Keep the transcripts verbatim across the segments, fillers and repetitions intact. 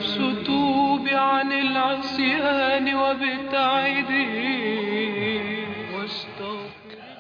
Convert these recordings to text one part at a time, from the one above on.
الستوب عن العصيان وابتعدي واستغفر.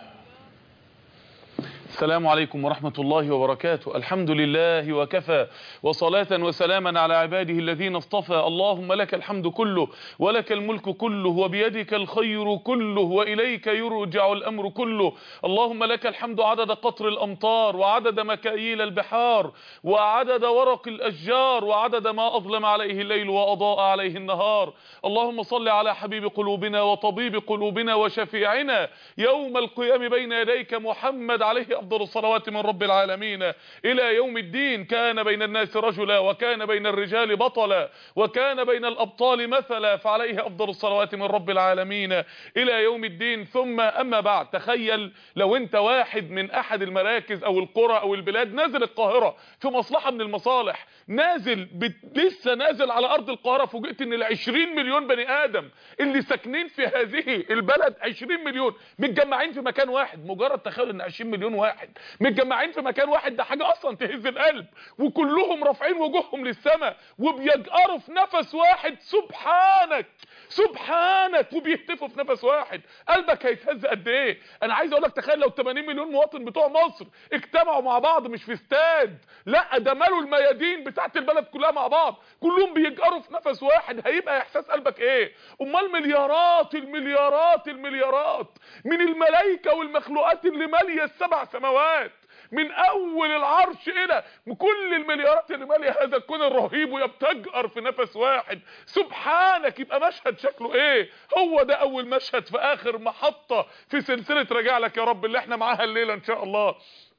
السلام عليكم ورحمة الله وبركاته. الحمد لله وكفى، وصلاة وسلاما على عباده الذين اصطفى. اللهم لك الحمد كله ولك الملك كله وبيدك الخير كله وإليك يرجع الأمر كله. اللهم لك الحمد عدد قطر الأمطار وعدد مكاييل البحار وعدد ورق الأشجار وعدد ما أظلم عليه الليل وأضاء عليه النهار. اللهم صل على حبيب قلوبنا وطبيب قلوبنا وشفيعنا يوم القيام بين يديك محمد عليه أفضل الصلوات من رب العالمين إلى يوم الدين. كان بين الناس رجلا وكان بين الرجال بطلا وكان بين الأبطال مثلا، فعليه أفضل الصلوات من رب العالمين إلى يوم الدين. ثم أما بعد، تخيل لو أنت واحد من أحد المراكز أو القرى أو البلاد نازل القاهرة في مصلحة من المصالح، نازل بت... لسه نازل على أرض القاهرة، فوجئت إن العشرين مليون بني آدم اللي ساكنين في هذه البلد عشرين مليون متجمعين في مكان واحد. مجرد تخيل إن عشرين مليون واحد متجمعين في مكان واحد، ده حاجة اصلا تهز القلب، وكلهم رافعين وجوههم للسماء وبيجأروا في نفس واحد سبحانك سبحانك، وبيهتفوا في نفس واحد. قلبك هيتهز قد ايه؟ انا عايز اقول لك تخيل لو ثمانين مليون مواطن بتوع مصر اجتمعوا مع بعض، مش في استاد، لا ده مالوا الميادين بتاعت البلد كلها مع بعض، كلهم بيجأروا في نفس واحد، هيبقى احساس قلبك ايه؟ امال مليارات المليارات المليارات من الملائكه والمخلوقات اللي ماليه السبع سماوات، من اول العرش الى كل المليارات اللي ماليه هذا الكون الرهيب، وهي بتجأر في نفس واحد سبحانك، يبقى مشهد شكله ايه؟ هو ده اول مشهد في اخر محطة في سلسلة راجع لك يا رب اللي احنا معاها الليلة ان شاء الله.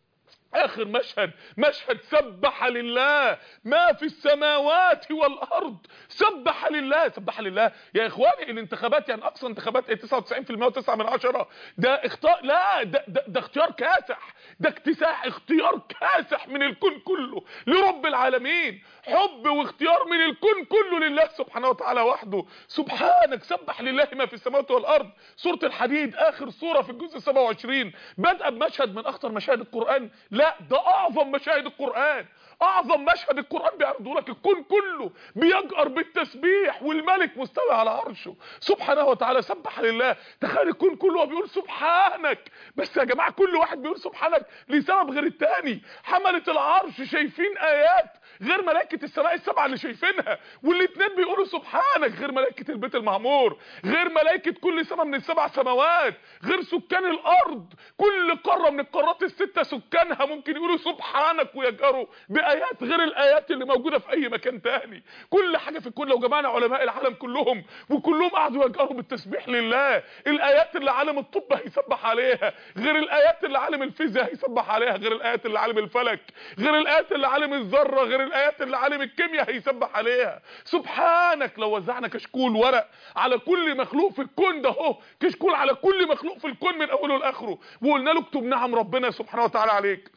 اخر مشهد، مشهد سبح لله ما في السماوات والارض. سبح لله، سبح لله يا اخواني. الانتخابات يعني اقصى انتخابات تسعة وتسعين في المية وتسعة من عشرة، ده اختار، لا ده, ده, ده اختيار كاسح، ده اكتساح، اختيار كاسح من الكون كله لرب العالمين، حب واختيار من الكون كله لله سبحانه وتعالى وحده. سبحانك، سبح لله ما في السماوات والارض. سورة الحديد اخر سورة في الجزء سبعة وعشرين بدأ بمشهد من اخطر مشاهد القرآن، لا ده اعظم مشاهد القرآن، اعظم مشهد القرآن بيعرضه لك. الكون كله بيجأر بالتسبيح والملك مستوي على عرشه سبحانه وتعالى. سبح لله. تخيل الكون كله بيقول سبحانك، بس يا جماعة كل واحد بيقول سبحانك لسبب غير التاني. حملة العرش شايفين ايات غير ملائكة السماء السبعة اللي شايفينها، والاتنين بيقولوا سبحانك، غير ملائكة البيت المعمور، غير ملائكة كل سماء من السبع سماوات، غير سكان الارض. كل قارة من القارات الستة سكانها ممكن يقولوا سبحانك ويجأروا بآيات غير الآيات اللي موجودة في أي مكان تاني. كل حاجة في الكون لو جمعنا علماء العالم كلهم وكلهم قعدوا يجأروا بالتسبيح لله، الآيات اللي عالم الطب هيسبح عليها غير الآيات اللي عالم الفيزياء هيسبح عليها، غير الآيات اللي عالم الفلك، غير الآيات اللي عالم الذرة، غير الآيات اللي عالم الكيمياء هيسبح عليها. سبحانك. لو وزعنا كشكول ورق على كل مخلوق في الكون ده، اهو كشكول على كل مخلوق في الكون من أوله لآخره، وقلنا له اكتب نعم ربنا سبحانه وتعالى عليك،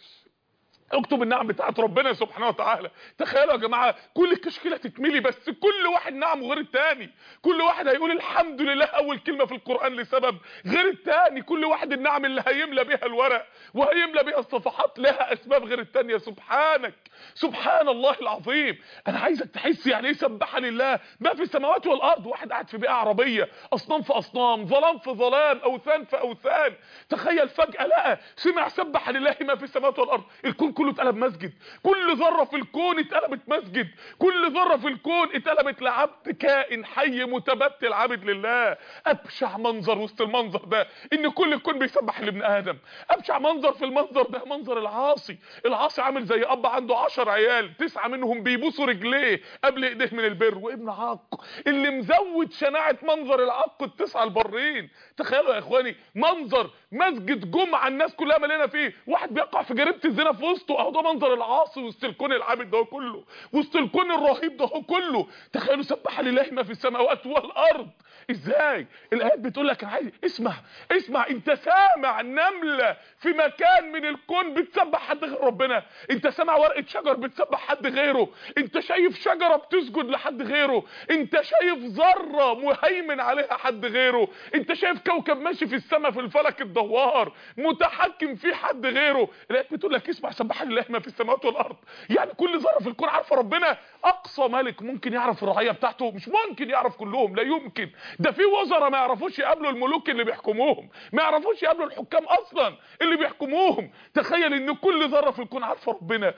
اكتب النعم بتاعت ربنا سبحانه وتعالى. تخيلوا يا جماعه كل الكشكيله تتملي، بس كل واحد نعم غير التاني، كل واحد هيقول الحمد لله اول كلمه في القران لسبب غير التاني، كل واحد النعم اللي هيملى بيها الورق وهيملى بيها الصفحات لها اسباب غير التانيه. سبحانك، سبحان الله العظيم. انا عايزك تحس يعني ايه سبح لله ما في السماوات والارض. واحد قاعد في بيئه عربيه، اصنام في اصنام، ظلام في ظلام، اوثان في اوثان، تخيل فجاه لقى سمع سبح لله ما في السماوات والارض، الكون كله اتقلب مسجد، كل ذره في الكون اتقلبت مسجد، كل ذره في الكون اتقلبت لعبد كائن حي متبتل عابد لله. ابشع منظر وسط المنظر ده ان كل الكون بيسبح لابن ادم. ابشع منظر في المنظر ده منظر العاصي. العاصي عامل زي اب عنده عشر عيال، تسعه منهم بيبوسوا رجليه قبل ايديه من البر، وابن عاق اللي مزود شناعه منظر العاق التسعه البرين. تخيلوا يا اخواني منظر مسجد جمعه الناس كلها مليانه فيه، واحد بيقع في جريمه الزنا في وسطه، اهو ده منظر العاصي وسط الكون العابد ده كله، وسط الكون الرهيب ده كله. تخيلوا سبح لله ما في السماوات والارض. ازاي؟ الايات بتقول لك عايز اسمع اسمع، انت سامع نمله في مكان من الكون بتسبح حد غير ربنا؟ انت سامع ورقه شجر بتسبح حد غيره؟ انت شايف شجره بتسجد لحد غيره؟ انت شايف ذره مهيمن عليها حد غيره؟ انت شايف كوكب ماشي في السماء في الفلك الدوار متحكم فيه حد غيره؟ الايات بتقول لك اسمع سبح سبح لله ما في السماوات والارض، يعني كل ذره في الكون عارفه ربنا. اقصى ملك ممكن يعرف الرعيه بتاعته؟ مش ممكن يعرف كلهم، لا يمكن. ده في وزراء ما يعرفوش يقابلوا الملوك اللي بيحكموهم، ما يعرفوش يقابلوا الحكام اصلا اللي بيحكموهم. تخيل ان كل ذره في الكون عارفه ربنا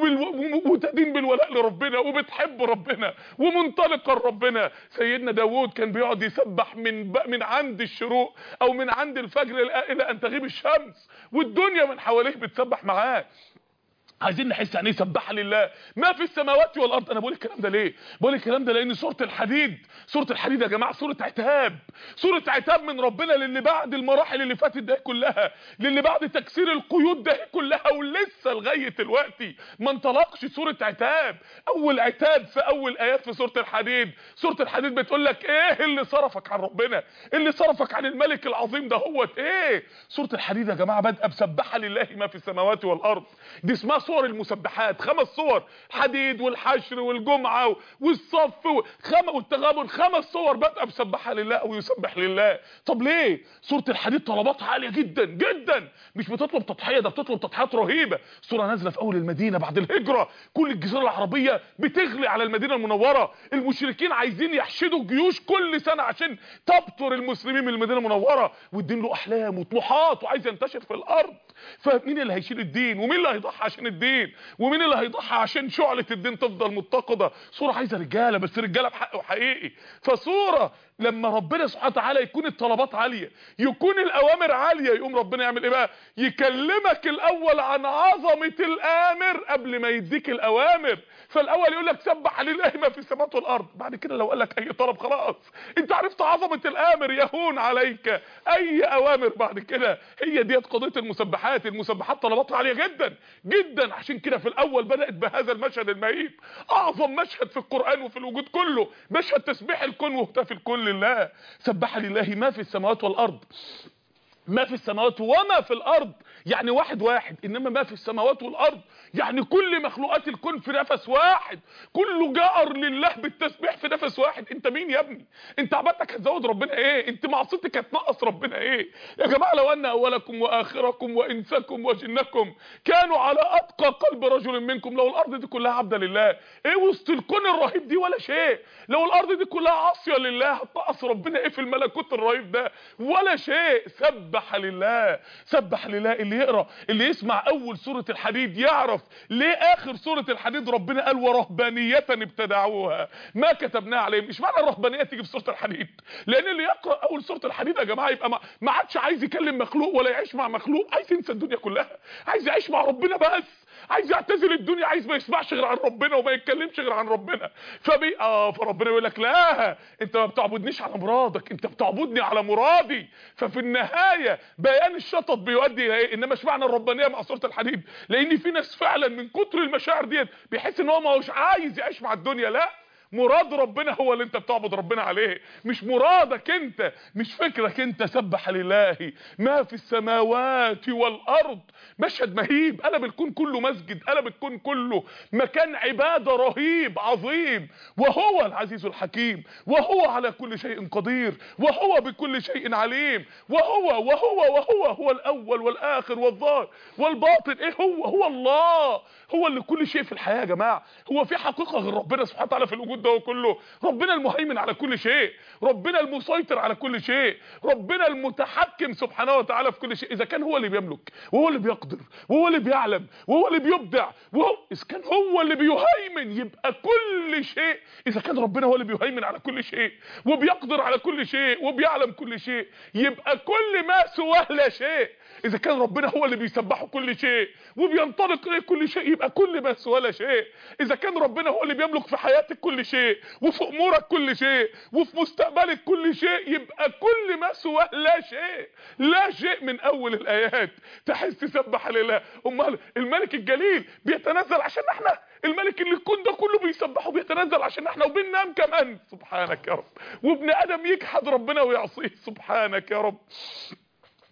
وتدين بالولاء لربنا وبتحب ربنا ومنطلقه لربنا. سيدنا داوود كان بيقعد يسبح من من عند الشروق او من عند الفجر الى ان تغيب الشمس، والدنيا من حواليه بتسبح معاه. عايزين نحس يعني ايه سبح لله ما في السماوات والارض. انا بقول الكلام ده ليه؟ بقول الكلام ده لان سوره الحديد، سوره الحديد يا جماعه سوره عتاب، سوره عتاب من ربنا للي بعد المراحل اللي فاتت ده كلها، للي بعد تكسير القيود ده كلها ولسه لغايه دلوقتي ما انطلقش. سوره عتاب، اول عتاب في اول ايات في سوره الحديد. سوره الحديد بتقول لك ايه اللي صرفك عن ربنا، اللي صرفك عن الملك العظيم ده هوت ايه. سوره الحديد يا جماعه بادئه بسبح لله ما في السماوات والارض. دي اسمها صور المسبحات، خمس صور، الحديد والحشر والجمعه والصف والتغابن، خمس صور بادئه بسبح لله او يسبح لله. طب ليه؟ سوره الحديد طلباتها عاليه جدا جدا، مش بتطلب تضحيه، ده بتطلب تضحيات رهيبه. سوره نازله في اول المدينه بعد الهجره، كل الجزيره العربيه بتغلي على المدينه المنوره، المشركين عايزين يحشدوا الجيوش كل سنه عشان تبطر المسلمين من المدينه المنوره، والدين له احلام وطموحات وعايز ينتشر في الارض. فمين اللي هيشيل الدين؟ ومين اللي هيضحي عشان الدين؟ ومين اللي هيضحي عشان شعلة الدين تفضل متقدة؟ صورة عايزة رجالة، بس رجالة بحق وحقيقي. فصورة لما ربنا سبحانه وتعالى يكون الطلبات عالية، يكون الاوامر عالية، يقوم ربنا يعمل ايه بقى؟ يكلمك الاول عن عظمة الامر قبل ما يديك الاوامر. فالاول يقول لك سبح لله ما في السماوات والارض، بعد كده لو قال لك اي طلب خلاص انت عرفت عظمة الامر، يهون عليك اي اوامر بعد كده. هي ديت قضية المسبحات. المسبحات طلباتها عالية جدا جدا، عشان كده في الاول بدأت بهذا المشهد المهيب، اعظم مشهد في القرآن وفي الوجود كله، مشهد تسبيح الكون وهتاف الكون لله. سبح لله ما في السماوات والارض، ما في السماوات وما في الارض يعني واحد واحد، انما ما في السماوات والارض يعني كل مخلوقات الكون في نفس واحد، كله جار لله بالتسبيح في نفس واحد. انت مين يا ابني؟ انت عبادتك هتزود ربنا ايه؟ انت معصيتك هتنقص ربنا ايه؟ يا جماعه لو ان اولكم واخركم وانسكم وجنكم كانوا على اتقى قلب رجل منكم، لو الارض دي كلها عبده لله، ايه وسط الكون الرهيب دي ولا شيء؟ لو الارض دي كلها عاصيه لله هتنقص ربنا ايه في الملكوت الرهيب ده؟ ولا شيء. سبح لله، سبح لله. اللي يقرا اللي يسمع اول سوره الحديد يعرف ليه اخر سوره الحديد ربنا قال ورهبانيه ابتدعوها ما كتبناها عليهم. مش معنى الرهبانيه تيجي في سوره الحديد، لان اللي يقرا اول سوره الحديد يا جماعه يبقى ما عادش عايز يكلم مخلوق ولا يعيش مع مخلوق، عايز ينسى الدنيا كلها، عايز يعيش مع ربنا بس، عايز يعتزل الدنيا، عايز ما يسمعش غير عن ربنا وما يتكلمش غير عن ربنا. فبي اه فربنا يقول لك لا، انت ما بتعبدنيش على مرادك، انت بتعبدني على مرادي. ففي النهايه بيان الشطط بيؤدي الى ايه؟ انما اشمعنى الربانيه مع سوره الحديد؟ لان في ناس فعلا من كتر المشاعر ديت بيحس ان هو ما هوش عايز يعيش مع الدنيا. لا، مراد ربنا هو اللي انت بتعبد ربنا عليه، مش مرادك انت، مش فكرك انت. سبح لله ما في السماوات والارض. مشهد مهيب، قلب الكون كله مسجد، قلب الكون كله مكان عباده رهيب عظيم. وهو العزيز الحكيم، وهو على كل شيء قدير، وهو بكل شيء عليم، وهو وهو وهو هو الاول والاخر والظاهر والباطن. ايه هو؟ هو الله، هو اللي كل شيء في الحياه يا جماعه. هو في حقيقه غير ربنا سبحانه وتعالى في الوجود ده كله؟ ربنا المهيمن على كل شيء، ربنا المسيطر على كل شيء، ربنا المتحكم سبحانه وتعالى في كل شيء. اذا كان هو اللي بيملك وهو اللي بيقدر وهو اللي بيعلم وهو اللي بيبدع وهو اذا كان هو اللي بيهيمن يبقى كل شيء، اذا كان ربنا هو اللي بيهيمن على كل شيء وبيقدر على كل شيء وبيعلم كل شيء، يبقى كل ما سواه لا شيء. اذا كان ربنا هو اللي بيسبحه كل شيء وبينطلق اليه كل شيء، يبقى كل ما سواه لا شيء. اذا كان ربنا هو اللي بيملك في حياتك كل شيء وفي امورك كل شيء وفي مستقبلك كل شيء، يبقى كل ما سواه لا شيء. لا شيء من اول الايات تحس تسبح لله. امال الملك الجليل بيتنزل عشان احنا، الملك اللي الكون ده كله بيسبحه بيتنزل عشان احنا وبننام كمان. سبحانك يا رب. وابن ادم يجحد ربنا ويعصيه. سبحانك يا رب.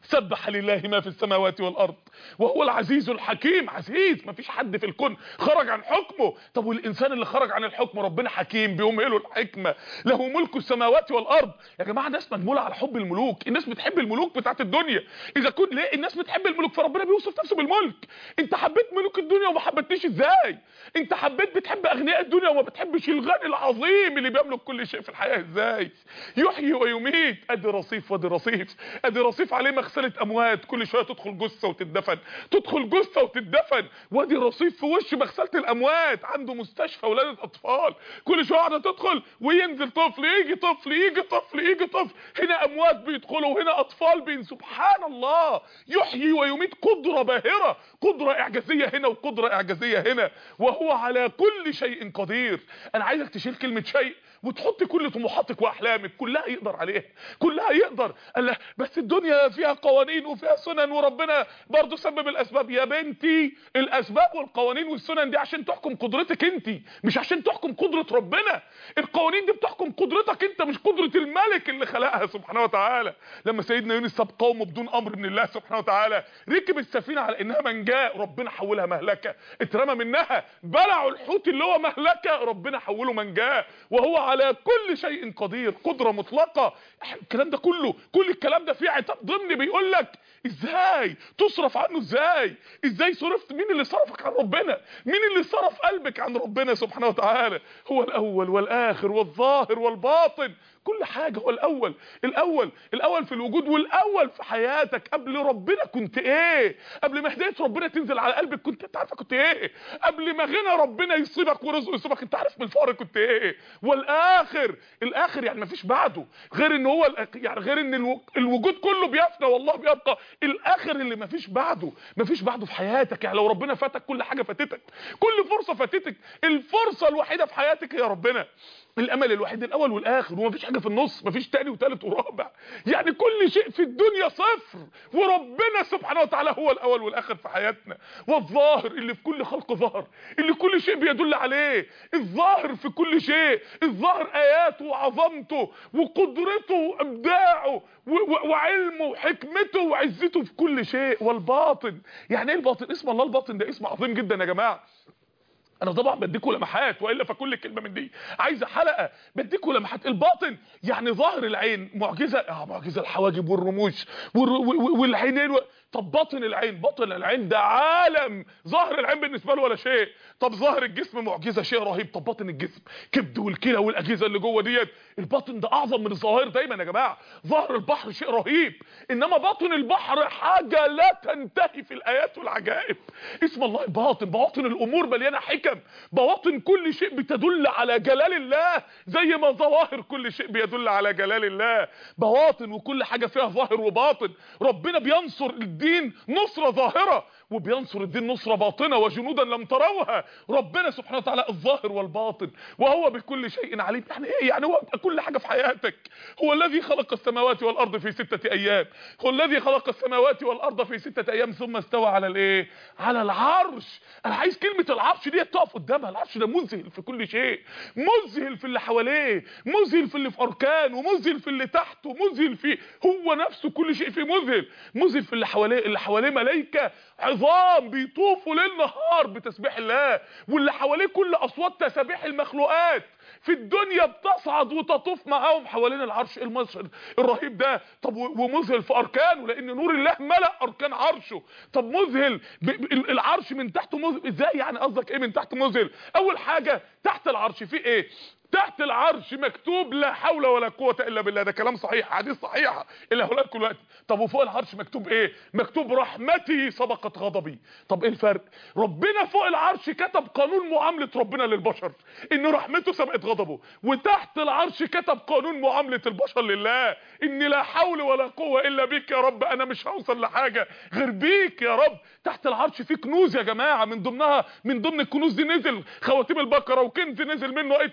سبح لله ما في السماوات والارض وهو العزيز الحكيم. عزيز، مفيش حد في الكون خرج عن حكمه. طب والانسان اللي خرج عن الحكم ربنا حكيم بيمهله الحكمه، له ملك السماوات والارض. يا جماعه الناس مجموله على حب الملوك، الناس بتحب الملوك بتاعت الدنيا. اذا كنت ليه الناس بتحب الملوك؟ فربنا بيوصف نفسه بالملك. انت حبيت ملوك الدنيا وما حبيتنيش ازاي؟ انت حبيت بتحب اغنياء الدنيا وما بتحبش الغني العظيم اللي بيملك كل شيء في الحياه ازاي؟ يحيي ويميت. ادي رصيف وادي رصيف، ادي رصيف عليه مغسله اموات، كل شويه تدخل جثه وتدفن، تدخل جثه وتدفن. وادي رصيف في وش مغسله الاموات، عنده مستشفى ولاده اطفال، كل شويه واحده تدخل وينزل طفل، يجي طفل، يجي طفل، يجي طفل، هنا اموات بيدخلوا وهنا اطفال بين. سبحان الله، يحيي ويميت، قدره باهره، قدره اعجازيه هنا وقدره اعجازيه هنا، وهو على كل شيء قدير. انا عايزك تشيل كلمه شيء وتحط كل طموحاتك واحلامك، كلها يقدر عليها، كلها يقدر. الله، بس الدنيا فيها قوانين وفيها سنن وربنا برضو سبب الاسباب. يا بنتي الاسباب والقوانين والسنن دي عشان تحكم قدرتك انت، مش عشان تحكم قدرة ربنا. القوانين دي بتحكم قدرتك انت، مش قدرة الملك اللي خلقها سبحانه وتعالى. لما سيدنا يونس ساب قومه بدون امر من الله سبحانه وتعالى، ركب السفينة على انها منجاة، ربنا حولها مهلكة، اترمى منها، بلعوا الحوت اللي هو مهلكة، ربنا حوله منجاة، وهو على كل شيء قدير، قدرة مطلقة. الكلام ده كله، كل الكلام ده فيه عتاب ضمني بيقول لك ازاي تصرف عنه، ازاي ازاي صرفت، مين اللي صرفك عن ربنا، مين اللي صرف قلبك عن ربنا سبحانه وتعالى. هو الاول والاخر والظاهر والباطن، كل حاجة هو الاول، الاول الاول في الوجود، والاول في حياتك. قبل ربنا كنت ايه؟ قبل ما هدايه ربنا تنزل على قلبك كنت انت عارفه كنت ايه؟ قبل ما غنى ربنا يصيبك ورزقه يصيبك انت عارف من الفقر كنت ايه؟ والاخر، الاخر يعني مفيش بعده، غير ان هو يعني غير ان الوجود كله بيفنى والله بيبقى. الاخر اللي مفيش بعده، مفيش بعده في حياتك. يعني لو ربنا فاتك كل حاجه فاتتك، كل فرصه فاتتك، الفرصه الوحيده في حياتك هي ربنا، الامل الوحيد الاول والاخر، ومفيش حاجه في النص، مفيش تاني وتالت ورابع. يعني كل شيء في الدنيا صفر، وربنا سبحانه وتعالى هو الاول والاخر في حياتنا. والظاهر اللي في كل خلق ظهر، اللي كل شيء بيدل عليه، الظاهر في كل شيء، الظاهر اياته وعظمته وقدرته وابداعه وعلمه وحكمته وعزته في كل شيء. والباطن، يعني ايه الباطن؟ اسم الله الباطن ده اسم عظيم جدا يا جماعه. انا طبعا بديكوا لمحات، والا فكل كلمه من دي عايزه حلقه. بديكوا لمحات. الباطن يعني ظاهر العين، معجزه، اه معجزه الحواجب والرموش والعينين و... طب باطن العين، باطن العين ده عالم، ظاهر العين بالنسبه له ولا شيء. طب ظاهر الجسم معجزه، شيء رهيب. طب باطن الجسم، كبد والكلى والاجهزه اللي جوه ديت، الباطن ده اعظم من الظاهر دايما يا جماعه. ظاهر البحر شيء رهيب، انما باطن البحر حاجه لا تنتهي في الايات والعجائب. اسم الله الباطن، بواطن الامور مليانه حكم، بواطن كل شيء بتدل على جلال الله، زي ما ظواهر كل شيء بيدل على جلال الله. بواطن، وكل حاجه فيها ظاهر وباطن. ربنا بينصر الدين نصره ظاهره، وبينصر الدين نصره باطنه، وجنودا لم تروها. ربنا سبحانه وتعالى الظاهر والباطن، وهو بكل شيء عليم. يعني ايه؟ يعني هو كل حاجه في حياتك. هو الذي خلق السماوات والارض في سته ايام، هو الذي خلق السماوات والارض في سته ايام ثم استوى على الايه؟ على العرش. انا عايز كلمه العرش دي تقف قدامها. العرش ده مذهل في كل شيء، مذهل في اللي حواليه، مذهل في اللي في اركانه، مذهل في اللي تحته، مذهل في هو نفسه، كل شيء فيه مذهل. مذهل في اللي حواليه، اللي حواليه ملائكه عظام بيطوفوا ليل نهار بتسبيح الله، واللي حواليه كل اصوات تسابيح المخلوقات في الدنيا بتصعد وتطوف معاهم حوالين العرش. المشهد الرهيب ده. طب ومذهل في اركانه، لان نور الله ملأ اركان عرشه. طب مذهل العرش من تحته مذهل ازاي؟ يعني قصدك ايه من تحت مذهل؟ اول حاجه تحت العرش في ايه؟ تحت العرش مكتوب لا حول ولا قوه الا بالله. ده كلام صحيح، حديث صحيح اللي هقولها لكم دلوقتي. طب وفوق العرش مكتوب ايه؟ مكتوب رحمتي سبقت غضبي. طب ايه الفرق؟ ربنا فوق العرش كتب قانون معامله ربنا للبشر، ان رحمته سبقت غضبه، وتحت العرش كتب قانون معامله البشر لله، ان لا حول ولا قوه الا بك يا رب، انا مش هوصل لحاجه غير بيك يا رب. تحت العرش في كنوز يا جماعه، من ضمنها من ضمن الكنوز دي نزل خواتيم البقره، وكنز نزل منه ايه الكرسي،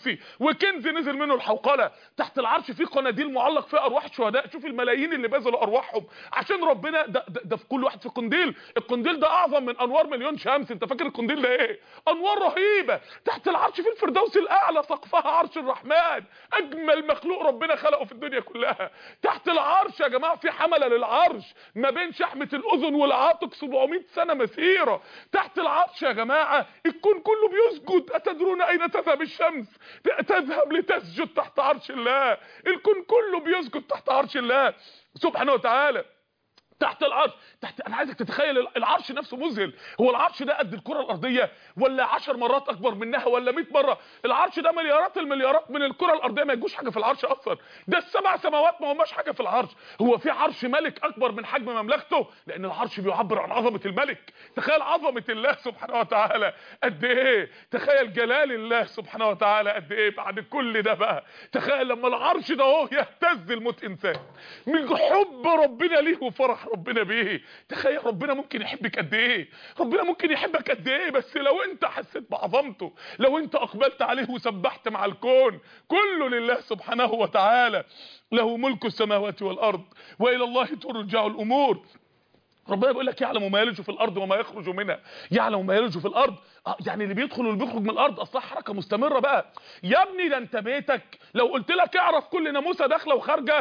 كرسي وكنز نزل منه الحوقله. تحت العرش في قناديل معلق فيها ارواح الشهداء. شوف الملايين اللي بذلوا ارواحهم عشان ربنا. ده, ده, ده في كل واحد في قنديل. القنديل ده اعظم من انوار مليون شمس. انت فاكر القنديل ده ايه؟ انوار رهيبه. تحت العرش في الفردوس الاعلى سقفها عرش الرحمن، اجمل مخلوق ربنا خلقه في الدنيا كلها. تحت العرش يا جماعه في حمله للعرش ما بين شحمه الاذن والعاتق سبعمائة سنه مسيره. تحت العرش يا جماعه الكون كله بيسجد. اتدرون اين تذهب الشمس؟ تذهب لتسجد تحت عرش الله. الكون كله بيسجد تحت عرش الله سبحانه وتعالى. تحت العرش تحت انا عايزك تتخيل العرش نفسه مذهل. هو العرش ده قد الكره الارضيه ولا عشر مرات اكبر منها ولا مئة مره؟ العرش ده مليارات المليارات من الكره الارضيه. ما يجوش حاجه في العرش اصلا. ده السبع سماوات ما هماش حاجه في العرش. هو في عرش ملك اكبر من حجم مملكته؟ لان العرش بيعبر عن عظمه الملك. تخيل عظمه الله سبحانه وتعالى قد ايه. تخيل جلال الله سبحانه وتعالى قد ايه. بعد كل ده بقى تخيل لما العرش ده اهو يهتز الموت انسان من حب ربنا ليه وفرح ربنا بيه. تخيل ربنا ممكن يحبك قد ايه. ربنا ممكن يحبك قد ايه بس لو انت حسيت بعظمته، لو انت اقبلت عليه وسبحت مع الكون. كله لله سبحانه وتعالى. له ملك السماوات والارض والى الله ترجع الامور. ربنا بيقول لك يعلم ما يلج في الارض وما يخرج منها. يعلم ما يلج في الارض اه يعني اللي بيدخل واللي بيخرج من الارض اصلا حركه مستمره بقى. يا ابني ده انت بيتك لو قلت لك اعرف كل ناموسه داخله وخارجه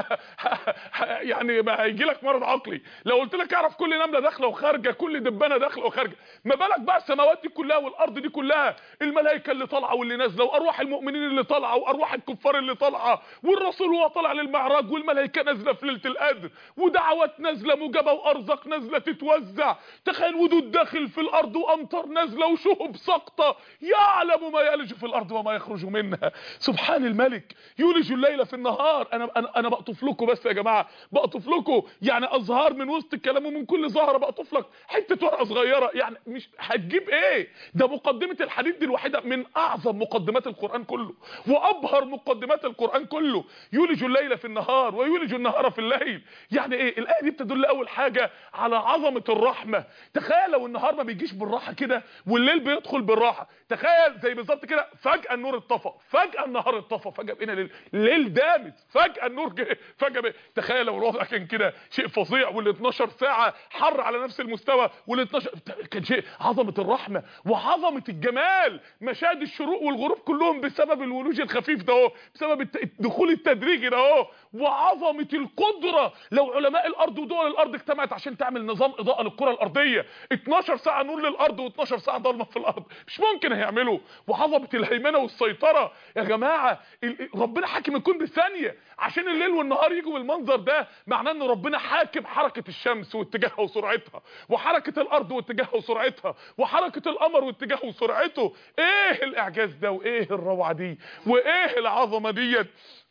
يعني ما هيجي لك مرض عقلي. لو قلت لك اعرف كل نمله داخله وخارجه، كل دبانه داخله وخارجه، ما بالك بقى السماوات دي كلها والارض دي كلها، الملائكه اللي طالعه واللي نازله وارواح المؤمنين اللي طالعه وارواح الكفار اللي طالعه، والرسول وهو طالع للمعراج والملائكه نازله في ليله القدر ودعوات نازله مجابه وارزاق نازله تتوزع. تخيل ودود داخل في الارض وامطار نازله وشهب ساقطه. يعلم ما يلج في الارض وما يخرج منها. سبحان الملك يولج الليل في النهار. انا انا انا بقطف لكم بس يا جماعه، بقطف لكم يعني ازهار من وسط الكلام ومن كل زهره بقطف لك حته ورقه صغيره. يعني مش هتجيب ايه؟ ده مقدمه الحديث دي الوحيده من اعظم مقدمات القران كله وابهر مقدمات القران كله. يولج الليل في النهار ويولج النهار في الليل. يعني ايه الايه دي؟ بتدل اول حاجه على عظمه الرحمه. تخيل لو النهار ما بيجيش بالراحه كده والليل بيدخل بالراحه. تخيل زي بالظبط كده فجاه النور اتطفى، فجاه النهار اتطفى، فجاه بقينا ليل ليل دامس، فجاه النور جه، فجاه بقى. تخيل لو الوضع كان كده شيء فظيع وال اتناشر ساعه حر على نفس المستوى وال اتناشر كان شيء. عظمه الرحمه وعظمه الجمال. مشاهد الشروق والغروب كلهم بسبب الولوج الخفيف ده اهو، بسبب الدخول التدريجي ده اهو. وعظمه القدره لو علماء الارض ودول الارض اجتمعت عشان تعمل نظام اضاءه للكره الارضيه، اتناشر ساعه نور للارض واتناشر ساعه ضلمه في الارض، مش ممكن هيعملوا. وعظمه الهيمنه والسيطره يا جماعه. ربنا حاكم الكون بالثانيه. عشان الليل والنهار يجوا بالمنظر ده معناه ان ربنا حاكم حركه الشمس واتجاهها وسرعتها، وحركه الارض واتجاهها وسرعتها، وحركه القمر واتجاهه وسرعته. ايه الاعجاز ده وايه الروعه دي وايه العظمه ديت؟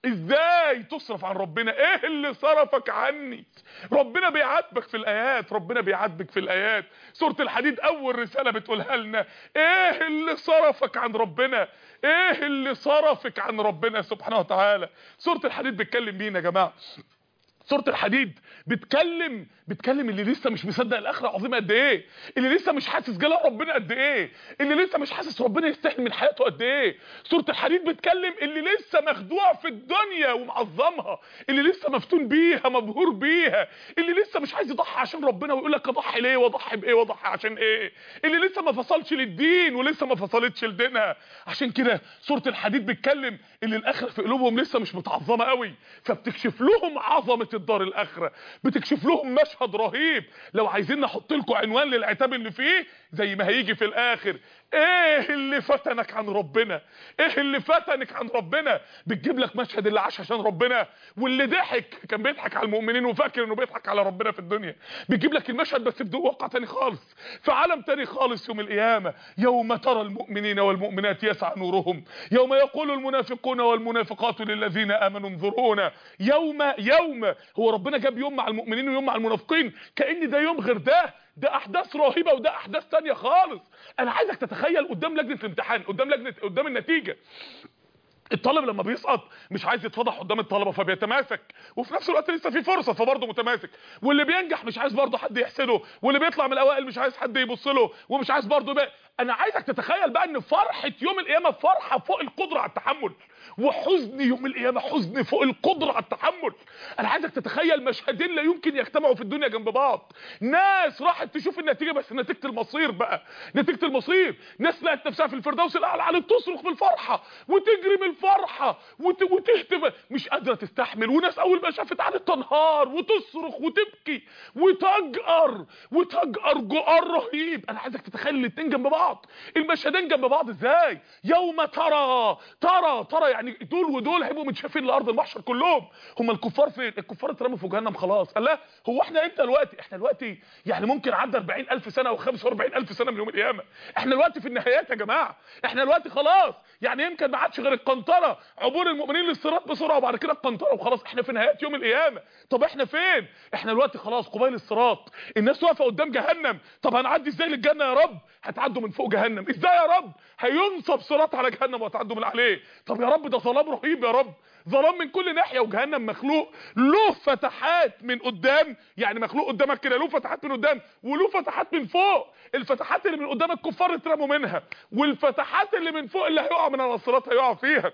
ازاي تصرف عن ربنا؟ ايه اللي صرفك عني؟ ربنا بيعاتبك في الايات، ربنا بيعاتبك في الايات. سورة الحديد اول رسالة بتقولها لنا ايه اللي صرفك عن ربنا؟ ايه اللي صرفك عن ربنا سبحانه وتعالى؟ سورة الحديد بتكلم مين يا جماعة؟ سورة الحديد بتكلم بتكلم اللي لسه مش مصدق الاخره عظيمه قد ايه، اللي لسه مش حاسس جلال ربنا قد ايه، اللي لسه مش حاسس ربنا يستاهل من حياته قد ايه. سورة الحديد بتكلم اللي لسه مخدوع في الدنيا ومعظمها، اللي لسه مفتون بيها مبهور بيها، اللي لسه مش عايز يضحي عشان ربنا ويقول لك اضحي ليه واضحي بايه واضحي عشان ايه، اللي لسه ما فصلش للدين ولسه ما فصلتش لدينها. عشان كده سورة الحديد بتكلم اللي الاخره في قلوبهم لسه مش متعظمه قوي، فبتكشف لهم عظمه الدار الاخره، بتكشف لهم مشهد رهيب. لو عايزين نحط لكم عنوان للعتاب اللي فيه زي ما هيجي في الاخر، ايه اللي فتنك عن ربنا؟ ايه اللي فتنك عن ربنا؟ بتجيب لك مشهد اللي عاش عشان ربنا واللي ضحك كان بيضحك على المؤمنين وفاكر انه بيضحك على ربنا في الدنيا. بتجيب لك المشهد بس في واقع تاني خالص، في عالم تاني خالص يوم القيامه. يوم ترى المؤمنين والمؤمنات يسعى نورهم، يوم يقول المنافقون والمنافقات للذين امنوا انظرونا. يوم يوم هو ربنا جاب يوم مع المؤمنين ويوم مع المنافقين كأن ده يوم غير ده، ده احداث رهيبه وده احداث تانية خالص. انا عايزك تتخيل قدام لجنه الامتحان، قدام لجنه قدام النتيجه، الطالب لما بيسقط مش عايز يتفضح قدام الطلبه فبيتماسك، وفي نفس الوقت لسه في فرصه فبرضه متماسك، واللي بينجح مش عايز برضه حد يحسده، واللي بيطلع من الاوائل مش عايز حد يبص له، ومش عايز برضه بقى انا عايزك تتخيل بقى ان فرحه يوم القيامه فرحه فوق القدره على التحمل، وحزن يوم القيامه حزن فوق القدره على التحمل. انا عايزك تتخيل مشهدين لا يمكن يجتمعوا في الدنيا جنب بعض. ناس راحت تشوف النتيجه، بس نتيجه المصير بقى، نتيجه المصير، ناس لقت نفسها في الفردوس الاعلى على تصرخ بالفرحه وتجري من الفرحه وت... وتهتف مش قادره تستحمل، وناس اول ما شافت قعدت تنهار وتصرخ وتبكي وتجأر وتجأر جؤر رهيب. انا عايزك تتخيل الاثنين جنب بعض، المشهدين جنب بعض ازاي؟ يوم ترى ترى ترى يعني دول ودول هيبقوا متشافين لارض المحشر كلهم. هم الكفار فين؟ الكفار اترموا في جهنم خلاص. قال لا، هو احنا امتى دلوقتي؟ احنا دلوقتي يعني ممكن عدى أربعين ألف سنه او خمسة وأربعين ألف سنه من يوم القيامه. احنا دلوقتي في النهايات يا جماعه، احنا دلوقتي خلاص، يعني يمكن ما عادش غير القنطره، عبور المؤمنين للصراط بسرعه وبعد كده القنطره وخلاص. احنا في نهايات يوم القيامه. طب احنا فين؟ احنا دلوقتي خلاص قبيل الصراط، الناس واقفه قدام جهنم. طب هنعدي ازاي للجنه يا رب؟ هتعدوا من فوق جهنم. ازاي يا رب؟ هينصب صراط على جهنم وهتعدوا من عليه. طب يا رب ده ظلام رهيب يا رب، ظلام من كل ناحيه، وجهنم مخلوق له فتحات من قدام، يعني مخلوق قدامك كده له فتحات من قدام وله فتحات من فوق. الفتحات اللي من قدام الكفار اترموا منها، والفتحات اللي من فوق اللي هيقع من على الصراط هيقع فيها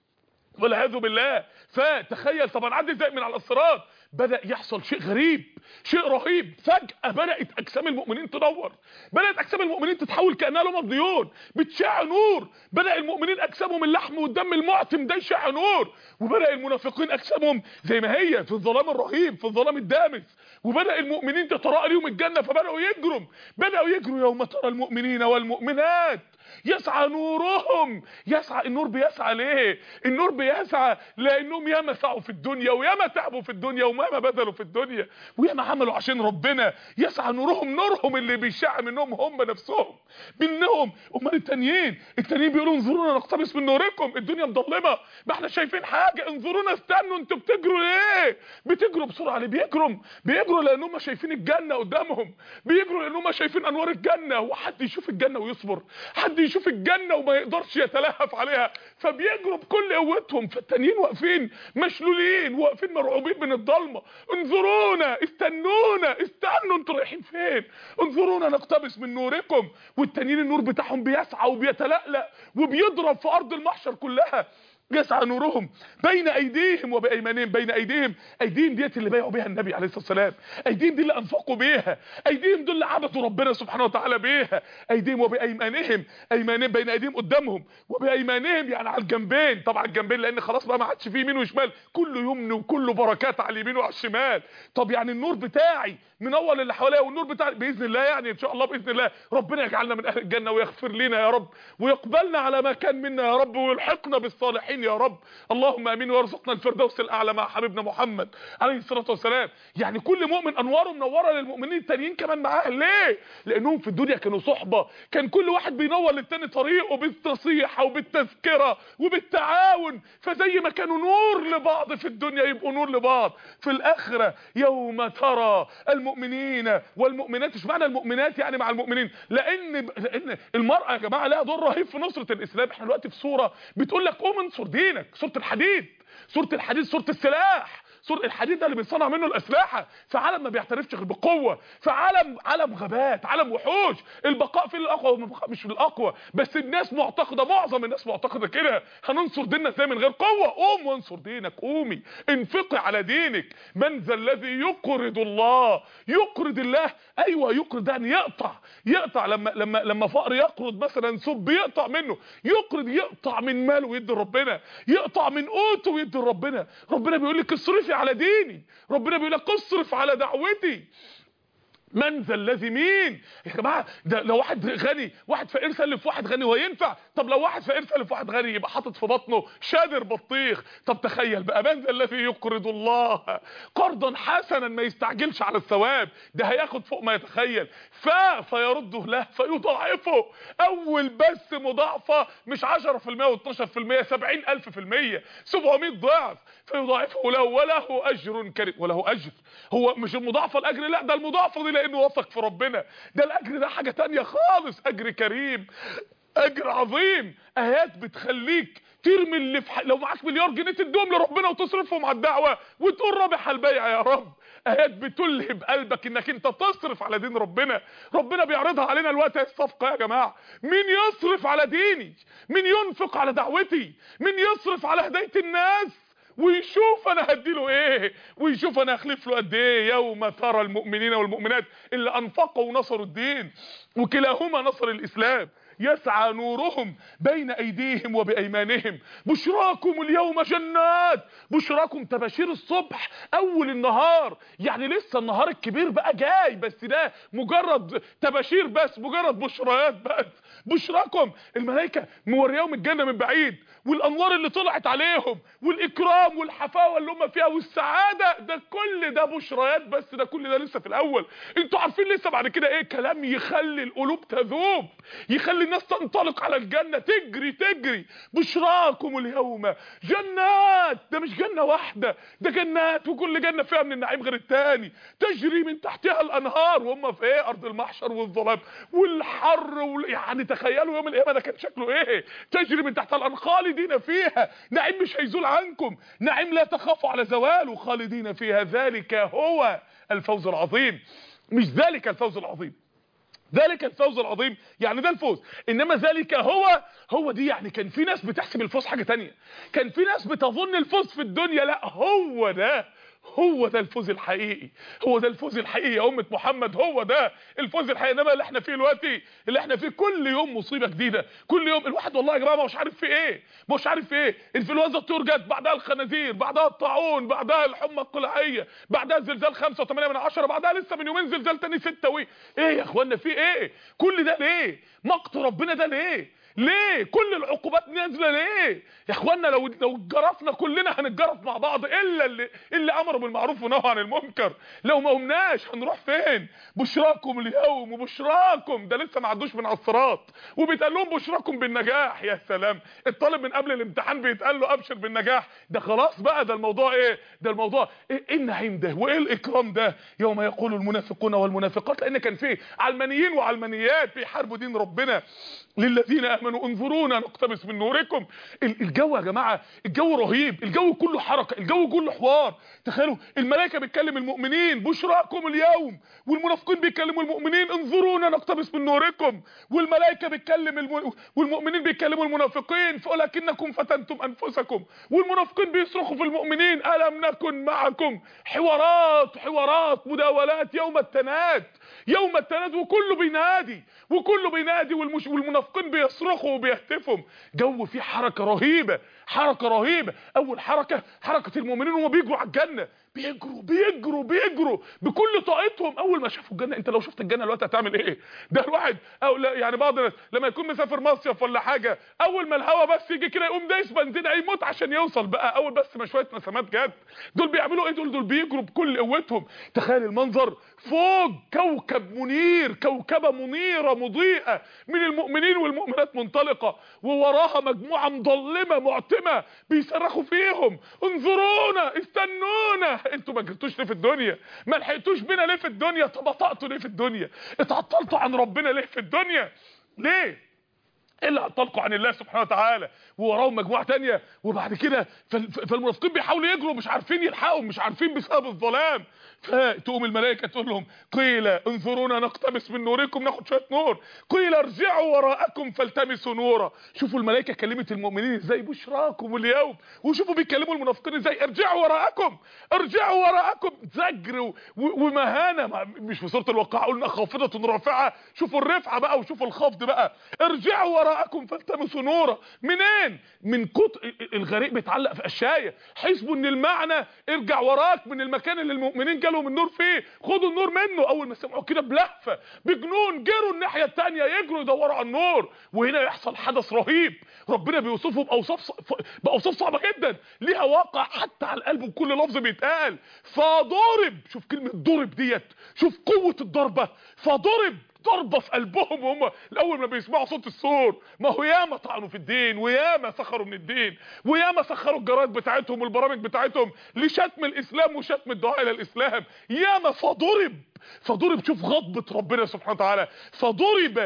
والعياذ بالله. فتخيل طب هنعدي ازاي من على الصراط؟ بدأ يحصل شيء غريب، شيء رهيب. فجأة بدأت أجسام المؤمنين تنور، بدأت أجسام المؤمنين تتحول كأنها لهم ضيون بتشع نور. بدأ المؤمنين أجسامهم اللحم والدم المعتم ده يشع نور، وبدأ المنافقين أجسامهم زي ما هي في الظلام الرهيب، في الظلام الدامس. وبدأ المؤمنين تتراءى لهم الجنة، فبدأوا يجروا، بدأوا يجروا يوم ترى المؤمنين والمؤمنات يسعى نورهم. يسعى، النور بيسعى ليه؟ النور بيسعى لانهم ياما سعوا في الدنيا وياما تعبوا في الدنيا وياما بذلوا في الدنيا وياما عملوا عشان ربنا. يسعى نورهم، نورهم اللي بيشع منهم هم نفسهم منهم. امال التانيين التانيين بيقولوا انظرونا نقتبس من نوركم، الدنيا مظلمه ما احنا شايفين حاجه، انظرونا استنوا، انتوا بتجروا ليه؟ بتجروا بسرعه ليه؟ بيجروا بيجروا لانهم شايفين الجنه قدامهم، بيجروا لانهم شايفين انوار الجنه. وحد يشوف الجنه ويصبر؟ حد يشوف الجنه وما يقدرش يتلهف عليها، فبيجروا بكل قوتهم. فالتانيين واقفين مشلولين، واقفين مرعوبين من الضلمه. انظرونا، استنونا، استنوا، انتوا رايحين فين؟ انظرونا نقتبس من نوركم. والتانيين النور بتاعهم بيسعى وبيتلألأ وبيضرب في ارض المحشر كلها. يسعى نورهم بين ايديهم وبايمانهم. بين ايديهم، ايديهم ديت اللي بايعوا بيها النبي عليه الصلاه والسلام، ايديهم دي اللي انفقوا بيها، ايديهم دول اللي عبدوا ربنا سبحانه وتعالى بيها. ايديهم وبايمانهم، ايمانهم بين ايديهم قدامهم وبايمانهم يعني على الجنبين. طبعا الجنبين لان خلاص بقى ما عادش فيه يمين وشمال، كله يمن وكله بركات على اليمين وعلى الشمال. طب يعني النور بتاعي منور اللي حواليا، والنور بتاعي باذن الله، يعني ان شاء الله باذن الله ربنا يجعلنا من اهل الجنه ويغفر لنا يا رب ويقبلنا على ما كان منا يا رب ويلحقنا بالصالحين يا رب. اللهم امين، وارزقنا الفردوس الاعلى مع حبيبنا محمد عليه الصلاه والسلام. يعني كل مؤمن انواره منوره للمؤمنين التانيين كمان معاه. ليه؟ لانهم في الدنيا كانوا صحبه، كان كل واحد بينور للتاني طريقه بالنصيحه وبالتذكره وبالتعاون. فزي ما كانوا نور لبعض في الدنيا يبقوا نور لبعض في الاخره. يوم ترى المؤمنين والمؤمنات. ايش معنى المؤمنات يعني مع المؤمنين؟ لان لان المراه يا جماعه لها دور رهيب في نصره الاسلام. احنا دلوقتي في سوره بتقول لك قوم انصر دينك، سوره الحديد، سوره الحديد، سوره السلاح. سور الحديد ده اللي بيصنع منه الاسلحه في عالم ما بيعترفش غير بالقوه، في عالم عالم غابات، عالم وحوش. البقاء في الاقوى والبقاء مش في الاقوى. بس الناس معتقده، معظم الناس معتقده كده، هننصر ديننا ازاي من غير قوه؟ قوم وانصر دينك، قومي انفقي على دينك. من ذا الذي يقرض الله؟ يقرض الله، ايوه يقرض يعني يقطع، يقطع. لما لما لما فقر يقرض مثلا سب يقطع منه، يقرض يقطع من ماله ويدي ربنا، يقطع من قوته ويدي ربنا. ربنا بيقول لك اصرفي على ديني، ربنا بيقول لك اصرف على دعوتي. من ذا الذي، مين يا جماعه؟ ده لو واحد غني، واحد فقير سلف واحد غني هو ينفع؟ طب لو واحد فقير سلف واحد غني يبقى حاطط في بطنه شادر بطيخ. طب تخيل بقى، من ذا الذي يقرض الله قرضا حسنا، ما يستعجلش على الثواب، ده هياخد فوق ما يتخيل. ف فيرده له فيضاعفه. اول بس مضاعفه مش عشرة في المية واتناشر في المية، سبعين ألف في المية، سبعمية ضعف. فيضاعفه له وله اجر كريم. وله اجر، هو مش المضاعفه الاجر، لا ده المضاعفه دي لانه وثق في ربنا. ده الاجر ده حاجه تانية خالص، اجر كريم، اجر عظيم. ايات بتخليك ترمي اللي في ح... لو معاك مليار جنيه تديهم لربنا وتصرفهم على الدعوه وتقول رابح البيع يا رب. ايات بتلهب قلبك انك انت تصرف على دين ربنا. ربنا بيعرضها علينا الوقت، الصفقه يا جماعه. مين يصرف على ديني؟ مين ينفق على دعوتي؟ مين يصرف على هدايه الناس ويشوف انا هديله ايه، ويشوف انا هخلف له قد ايه؟ يوم ترى المؤمنين والمؤمنات اللي انفقوا ونصروا الدين وكلاهما نصر الاسلام يسعى نورهم بين ايديهم وبايمانهم بشراكم اليوم جنات. بشراكم تباشير الصبح اول النهار، يعني لسه النهار الكبير بقى جاي، بس ده مجرد تباشير بس، مجرد بشريات بس. بشراكم الملائكه مورياهم الجنه من بعيد والانوار اللي طلعت عليهم والاكرام والحفاوه اللي هم فيها والسعاده، ده كل ده بشريات بس، ده كل ده لسه في الاول. انتوا عارفين لسه بعد كده ايه؟ كلام يخلي القلوب تذوب، يخلي الناس تنطلق على الجنه، تجري تجري. بشراكم اليوم جنات، ده مش جنه واحده، ده جنات، وكل جنه فيها من النعيم غير الثاني، تجري من تحتها الانهار. وهم في ايه؟ ارض المحشر والظلام والحر وال... يعني تخيلوا يوم القيامه ده كان شكله ايه. تجري من تحتها الانهار خالدين فيها، نعيم مش هيزول عنكم، نعيم لا تخافوا على زواله، خالدين فيها. ذلك هو الفوز العظيم. مش ذلك الفوز العظيم، ذلك الفوز العظيم يعني ده الفوز، انما ذلك هو هو دي يعني كان في ناس بتحسب الفوز حاجه تانية، كان في ناس بتظن الفوز في الدنيا، لا هو ده هو ده الفوز الحقيقي، هو ده الفوز الحقيقي يا امه محمد، هو ده الفوز الحقيقي. انما اللي احنا فيه دلوقتي، اللي احنا فيه كل يوم مصيبه جديده، كل يوم الواحد والله يا جماعه مش عارف في ايه، مش عارف في ايه. انفلونزا الطيور جت، بعدها الخنازير، بعدها الطاعون، بعدها الحمى القلعيه، بعدها زلزال خمسة وثمانية من عشرة، بعدها لسه من يومين زلزال تاني ستة. وي ايه يا اخوانا في ايه؟ كل ده ليه؟ مقت ربنا ده ليه؟ ليه كل العقوبات نازله ليه يا اخوانا؟ لو لو اتجرفنا كلنا هنتجرف مع بعض، الا اللي اللي امروا بالمعروف ونهوا عن المنكر. لو ما قمناش هنروح فين؟ بشراكم اليوم وبشراكم، ده لسه ما عدوش من على الصراط وبيتقال لهم بشراكم بالنجاح. يا سلام، الطالب من قبل الامتحان بيتقال له ابشر بالنجاح، ده خلاص بقى، ده الموضوع ايه؟ ده الموضوع ايه؟ إيه النعيم ده وايه الاكرام ده؟ يوم يقول المنافقون والمنافقات، لان كان فيه علمانيين وعلمانيات بيحاربوا دين ربنا، للذين امنوا انظرونا نقتبس من نوركم. الجو يا جماعه الجو رهيب، الجو كله حركه، الجو كله حوار. تخيلوا الملائكه بتكلم المؤمنين بشراكم اليوم، والمنافقين بيكلموا المؤمنين انظرونا نقتبس من نوركم، والملائكه بتكلم الم... والمؤمنين بيكلموا المنافقين ولكنكم فتنتم انفسكم، والمنافقين بيصرخوا في المؤمنين الم نكن معكم. حوارات حوارات مداولات يوم التناد، يوم التناد، وكله بينادي وكله بينادي والمش... والمنافقين بيصرخوا وبيهتفوا. جو فيه حركه رهيبه، حركه رهيبه. اول حركه حركه المؤمنين وهم بيجروا على الجنه، بيجروا بيجروا بيجروا بكل طاقتهم. اول ما شافوا الجنه، انت لو شفت الجنه دلوقتي هتعمل ايه؟ ده الواحد او لا يعني بعض الناس لما يكون مسافر مصيف ولا حاجه، اول ما الهوا بس يجي كده يقوم دايس بنزين هيموت عشان يوصل بقى. اول بس ما شويه نسمات جت، دول بيعملوا ايه؟ دول دول بيجروا بكل قوتهم. تخيل المنظر، فوق كوكب منير، كوكبه منيره مضيئه من المؤمنين والمؤمنات منطلقه، ووراها مجموعه مظلمه معتمه بيصرخوا فيهم انظرونا استنونا. انتوا ما جريتوش ليه في الدنيا؟ ما لحقتوش بينا ليه في الدنيا؟ طب بطأتوا ليه في الدنيا؟ اتعطلتوا عن ربنا ليه في الدنيا؟ ليه؟ اللي عطلقوا عن الله سبحانه وتعالى، ووراهم مجموعه ثانيه. وبعد كده فالمنافقين بيحاولوا يجروا، مش عارفين يلحقوا، مش عارفين بسبب الظلام. فتقوم الملائكه تقول لهم قيل انظرونا نقتبس من نوركم، ناخد شويه نور. قيل ارجعوا وراءكم فالتمسوا نورا. شوفوا الملائكه كلمت المؤمنين ازاي بشراكم اليوم، وشوفوا بيكلموا المنافقين ازاي ارجعوا وراءكم، ارجعوا وراءكم. زجر ومهانه، مش في سوره الواقعه قلنا خافضه رافعه؟ شوفوا الرفعه بقى وشوفوا الخفض بقى. ارجعوا وراءكم فالتمسوا نورا. منين؟ من كتر الغريق بيتعلق في قشايه، حسبوا ان المعنى ارجع وراك من المكان اللي المؤمنين جالهم النور فيه، خدوا النور منه. اول ما سمعوا كده بلهفه بجنون جروا الناحيه الثانيه يجروا يدوروا على النور. وهنا يحصل حدث رهيب ربنا بيوصفه باوصاف باوصاف صعبه جدا، ليها واقع حتى على القلب وكل لفظ بيتقال. فضرب، شوف كلمه ضرب ديت، شوف قوه الضربه. فضرب ضربه في قلبهم وهم الاول ما بيسمعوا صوت السور. ما هو ياما طعنوا في الدين، وياما سخروا من الدين، وياما سخروا الجرايد بتاعتهم والبرامج بتاعتهم لشتم الاسلام وشتم الدعاء الى الاسلام. ياما فضرب فضرب شوف غضبه ربنا سبحانه وتعالى. فضرب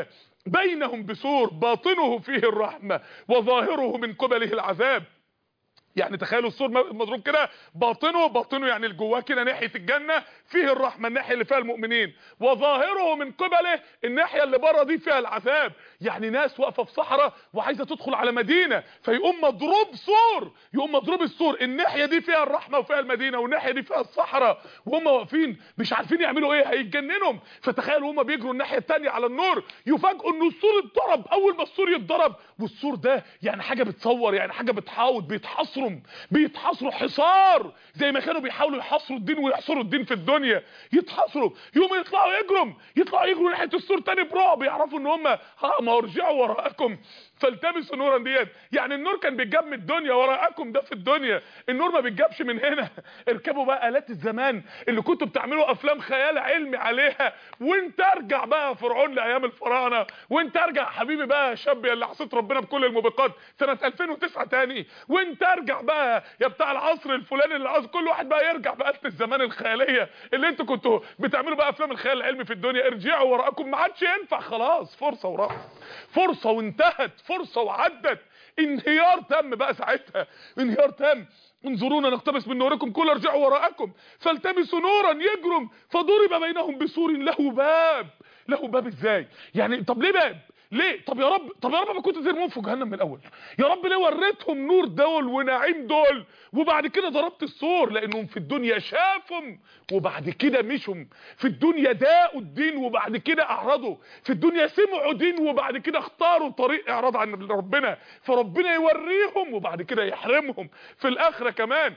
بينهم بسور باطنه فيه الرحمة وظاهره من قبله العذاب. يعني تخيلوا السور مضروب كده، باطنه باطنه يعني الجواه كده ناحيه الجنه فيه الرحمه، الناحيه اللي فيها المؤمنين، وظاهره من قبله الناحيه اللي بره دي فيها العذاب. يعني ناس واقفه في صحراء وعايزه تدخل على مدينه، فيقوم مضروب سور، يقوم مضروب السور الناحيه دي فيها الرحمه وفيها المدينه والناحيه دي فيها الصحراء، وهم واقفين مش عارفين يعملوا ايه، هيتجننهم. فتخيلوا هم بيجروا الناحيه الثانيه على النور، يفاجئوا ان السور اتضرب. اول ما السور يتضرب، والسور ده يعني حاجه بتصور، يعني حاجه بتحاوط، بيتحصروا بيتحصروا حصار زي ما كانوا بيحاولوا يحصروا الدين ويحصروا الدين في الدنيا، يتحصروا يوم يطلعوا يجروا يطلعوا يجروا ناحيه السور تاني برعب، يعرفوا ان هم ها ما ارجعوا وراءكم فالتمسوا نورا ديت. يعني النور كان بيتجاب من الدنيا، وراءكم ده في الدنيا، النور ما بيتجابش من هنا. اركبوا بقى آلات الزمان اللي كنتوا بتعملوا افلام خيال علمي عليها، وانت ارجع بقى فرعون لايام الفراعنه، وانت ارجع حبيبي بقى شاب اللي عصيت ربنا بكل الموبقات سنه ألفين وتسعة تاني، وانت ارجع بقى يا بتاع العصر الفلاني اللي عاوز كل واحد بقى يرجع بآلة الزمان الخياليه اللي انتوا كنتوا بتعملوا بقى افلام الخيال العلمي في الدنيا. ارجعوا وراءكم، ما عادش ينفع خلاص، فرصه وراحت، فرصه وانتهت، فرصه وعدت. انهيار تم بقى ساعتها، انهيار تم. انظرونا نقتبس من نوركم، كل ارجعوا وراءكم فالتمسوا نورا يجرم فضرب بينهم بسور له باب. له باب ازاي يعني؟ طب ليه باب؟ ليه؟ طب يا رب طب يا رب ما كنت ترموهم في جهنم من الاول؟ يا رب ليه وريتهم نور دول ونعيم دول وبعد كده ضربت السور؟ لانهم في الدنيا شافهم وبعد كده مشوا، في الدنيا داقوا الدين وبعد كده اعرضوا، في الدنيا سمعوا دين وبعد كده اختاروا طريق اعراض عن ربنا، فربنا يوريهم وبعد كده يحرمهم في الاخره كمان.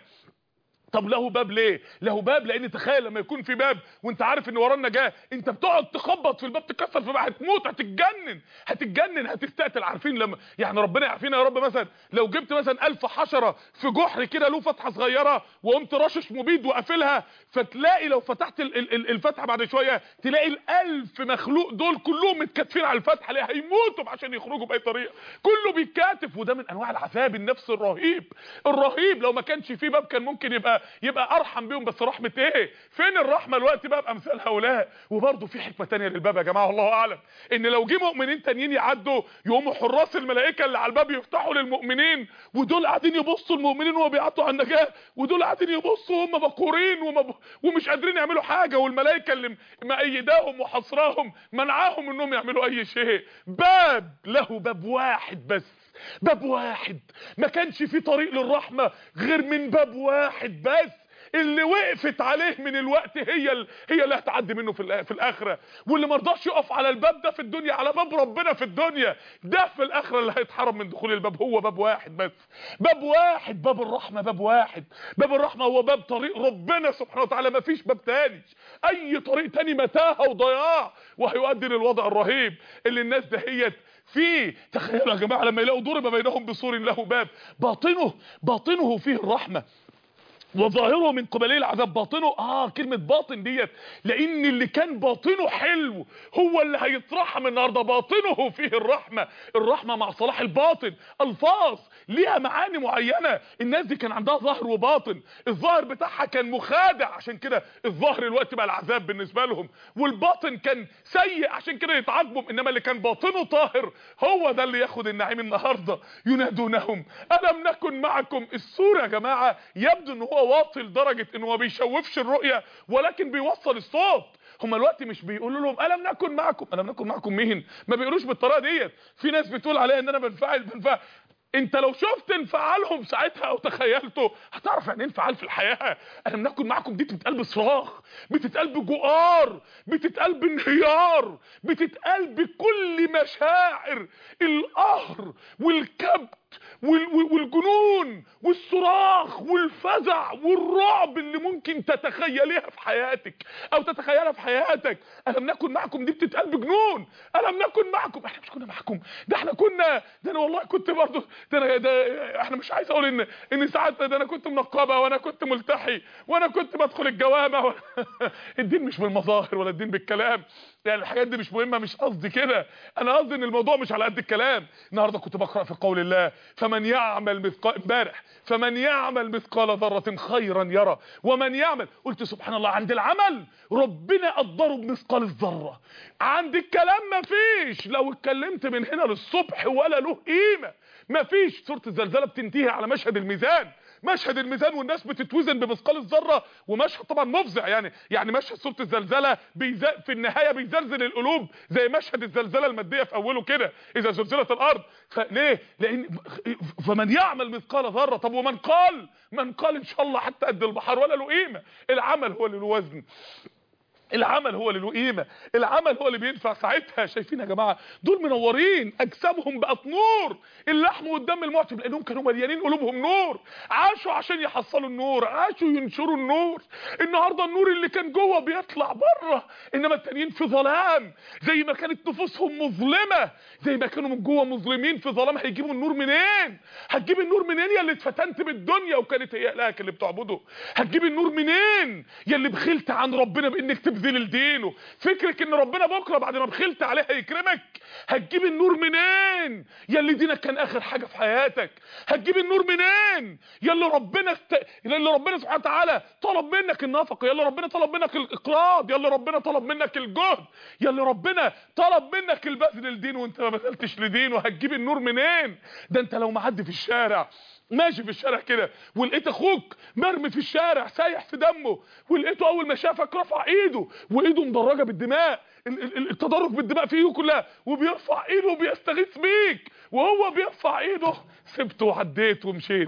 طب له باب ليه؟ له باب لان تخيل لما يكون في باب وانت عارف ان وراه النجاه، انت بتقعد تخبط في الباب تكسر في باب، هتموت، هتتجنن هتتجنن هتستقتل. عارفين لما يعني ربنا يعافينا يا رب، مثلا لو جبت مثلا ألف حشره في جحر كده له فتحه صغيره وقمت رشش مبيد وقافلها، فتلاقي لو فتحت الفتحه بعد شويه تلاقي الألف مخلوق دول كلهم متكاتفين على الفتحه، ليه؟ هيموتوا عشان يخرجوا باي طريقه، كله بيتكاتف. وده من انواع العذاب النفسي الرهيب الرهيب. لو ما كانش في باب كان ممكن يبقى يبقى ارحم بيهم، بس رحمه ايه؟ فين الرحمه الوقت بقى بامثال هؤلاء؟ وبرضه في حكمه ثانيه للباب يا جماعه والله اعلم، ان لو جه مؤمنين تانيين يعدوا يقوموا حراس الملائكه اللي على الباب يفتحوا للمؤمنين، ودول قاعدين يبصوا المؤمنين وهو بيعدوا على النجاه، ودول قاعدين يبصوا هم مقهورين وم... ومش قادرين يعملوا حاجه، والملائكه اللي مأيداهم وحصراهم منعاهم انهم يعملوا اي شيء. باب له باب واحد بس، باب واحد، ما كانش في طريق للرحمة غير من باب واحد بس، اللي وقفت عليه من الوقت هي ال... هي اللي هتعدي منه في, في الاخره، واللي ما رضاش يقف على الباب ده في الدنيا، على باب ربنا في الدنيا، ده في الاخره اللي هيتحرم من دخول الباب. هو باب واحد بس، باب واحد، باب الرحمه، باب واحد. باب الرحمه هو باب طريق ربنا سبحانه وتعالى، ما فيش باب تاني. اي طريق تاني متاهه وضياع وهيؤدي للوضع الرهيب اللي الناس دهيت فيه. تخيلوا يا جماعه لما يلاقوا ضرب بينهم بسور له باب باطنه باطنه فيه الرحمه وظاهره من قبله العذاب. باطنه اه كلمه باطن ديت لان اللي كان باطنه حلو هو اللي هيترحم النهارده. باطنه فيه الرحمه، الرحمه مع صلاح الباطن، الفاظ ليها معاني معينه. الناس دي كان عندها ظاهر وباطن، الظاهر بتاعها كان مخادع عشان كده الظاهر الوقت بقى العذاب بالنسبه لهم، والباطن كان سيء عشان كده يتعاقبوا. انما اللي كان باطنه طاهر هو ده اللي ياخد النعيم النهارده. ينادونهم الم نكن معكم. السوره يا جماعه يبدو ان هو واطي لدرجه انه ما بيشوفش الرؤيه ولكن بيوصل الصوت. هم الوقت مش بيقولوا لهم الم نكن معكم، الم نكن معكم مين؟ ما بيقولوش بالطريقه ديت. في ناس بتقول عليها ان انا بنفعل بنفعل انت لو شفت انفعالهم ساعتها او تخيلته هتعرف يعني ايه انفعال في الحياه. الم نكن معكم دي بتتقال بصراخ، بتتقال بجؤار، بتتقال بانهيار، بتتقال بكل مشاعر القهر والكبت والجنون والصراخ والفزع والرعب اللي ممكن تتخيليها في حياتك او تتخيلها في حياتك. الم نكن معكم دي بتتقال بجنون. الم نكن معكم، احنا مش كنا معكم، ده احنا كنا، ده انا والله كنت برضه، ده انا ده احنا مش عايز اقول ان ان ساعات ده انا كنت منقبه وانا كنت ملتحي وانا كنت بدخل الجوامع و... الدين مش بالمظاهر ولا الدين بالكلام، يعني الحاجات دي مش مهمه، مش قصدي كده، انا قصدي ان الموضوع مش على قد الكلام. النهارده كنت بقرا في قول الله فمن يعمل مثقال، امبارح فمن يعمل مثقال ذره خيرا يرى ومن يعمل، قلت سبحان الله، عند العمل ربنا قدره بمثقال الذره، عند الكلام مفيش، لو اتكلمت من هنا للصبح ولا له قيمه، مفيش. سوره الزلزله بتنتهي على مشهد الميزان، مشهد الميزان والناس بتتوزن بمثقال الذره، ومشهد طبعا مفزع يعني، يعني مشهد سوره الزلزله بيز... في النهايه بيزلزل القلوب زي مشهد الزلزله الماديه في اوله كده، اذا زلزلت الارض. فليه؟ لان فمن يعمل مثقال ذره. طب ومن قال، من قال ان شاء الله حتى قد البحر ولا له قيمه. العمل هو اللي له وزن، العمل هو اللي له قيمه، العمل هو اللي بينفع ساعتها. شايفين يا جماعه دول منورين، اجسامهم بقت نور، اللحم والدم المعتم لانهم كانوا مليانين قلوبهم نور، عاشوا عشان يحصلوا النور، عاشوا ينشروا النور. النهارده النور اللي كان جوه بيطلع بره، انما التانيين في ظلام، زي ما كانت نفوسهم مظلمه، زي ما كانوا من جوه مظلمين في ظلام، هيجيبوا النور منين؟ هتجيب النور منين يا اللي اتفتنت بالدنيا وكانت هي الهك اللي بتعبده؟ هتجيب النور منين يا اللي بخلت عن ربنا بانك تبذل لدينه؟ فكرك ان ربنا بكره بعد ما بخلت عليه هيكرمك؟ هتجيب النور منين يا اللي دينك كان اخر حاجه في حياتك؟ هتجيب النور منين يا اللي ربنا است... يا اللي ربنا سبحانه وتعالى طلب منك النفقه، يا اللي ربنا طلب منك الاقراض، يا اللي ربنا طلب منك الجهد، يا اللي ربنا طلب منك البذل لدينه وانت ما بذلتش لدينه؟ هتجيب النور منين؟ ده انت لو معدي في الشارع، ماشي في الشارع كده ولقيت اخوك مرمي في الشارع سايح في دمه، ولقيته اول ما شافك رفع ايده وايده مدرجه بالدماء، التدرج بالدماء في ايده كلها، وبيرفع ايده وبيستغيث بيك، وهو بيرفع ايده سبته وعديت ومشيت،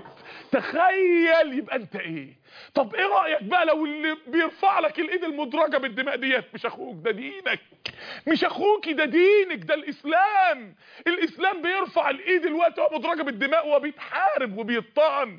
تخيل يبقى انت ايه؟ طب ايه رايك بقى لو اللي بيرفع لك الايد المدرجه بالدماء ديت مش اخوك، ده دينك، مش اخوكي، ده دينك، ده الاسلام. الاسلام بيرفع الايد دلوقتي وهو مدرجه بالدماء وبيتحارب وبيطعن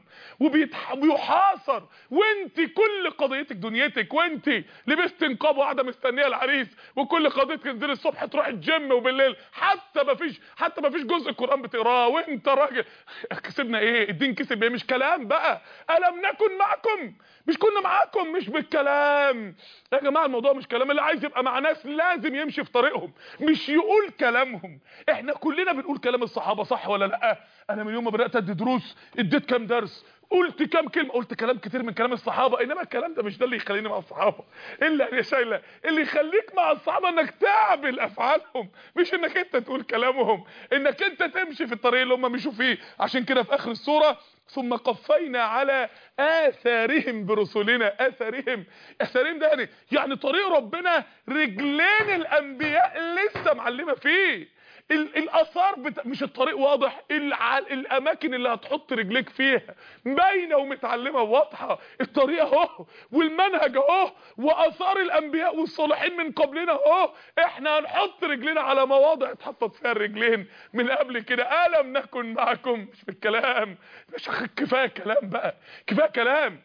وبيحاصر، وانت كل قضيتك دنيتك، وانت لبست نقاب وقاعده مستنيه العريس، وكل قضيتك تنزلي الصبح تروح الجيم وبالليل حتى ما فيش حتى ما فيش جزء القران بتقراه، وانت راجل. كسبنا ايه؟ الدين كسب ايه؟ مش كلام بقى، الم نكن معكم، مش كنا معاكم، مش بالكلام يا جماعه. الموضوع مش كلام، اللي عايز يبقى مع ناس لازم يمشي في طريقهم، مش يقول كلامهم. احنا كلنا بنقول كلام الصحابه، صح ولا لا؟ انا من يوم ما بدات ادي دروس اديت كام درس، قلت كام كلمه، قلت كلام كتير من كلام الصحابه، انما الكلام ده مش ده اللي يخليني مع الصحابه، الا يا شايله اللي يخليك مع الصحابه انك تعمل افعالهم، مش انك انت تقول كلامهم، انك انت تمشي في الطريق اللي هم مشوا فيه. عشان كده في اخر السوره ثم قفينا على آثارهم برسلنا. آثارهم، آثارهم ده يعني يعني طريق ربنا رجلين الأنبياء لسه معلمة فيه. الاثار بت... مش الطريق واضح، الع... الاماكن اللي هتحط رجليك فيها باينه ومتعلمه وواضحه، الطريق اهو والمنهج اهو واثار الانبياء والصالحين من قبلنا اهو، احنا هنحط رجلنا على مواضع اتحطت فيها الرجلين من قبل كده. الم نكن معكم، مش بالكلام، مش كفايه كلام بقى، كفايه كلام،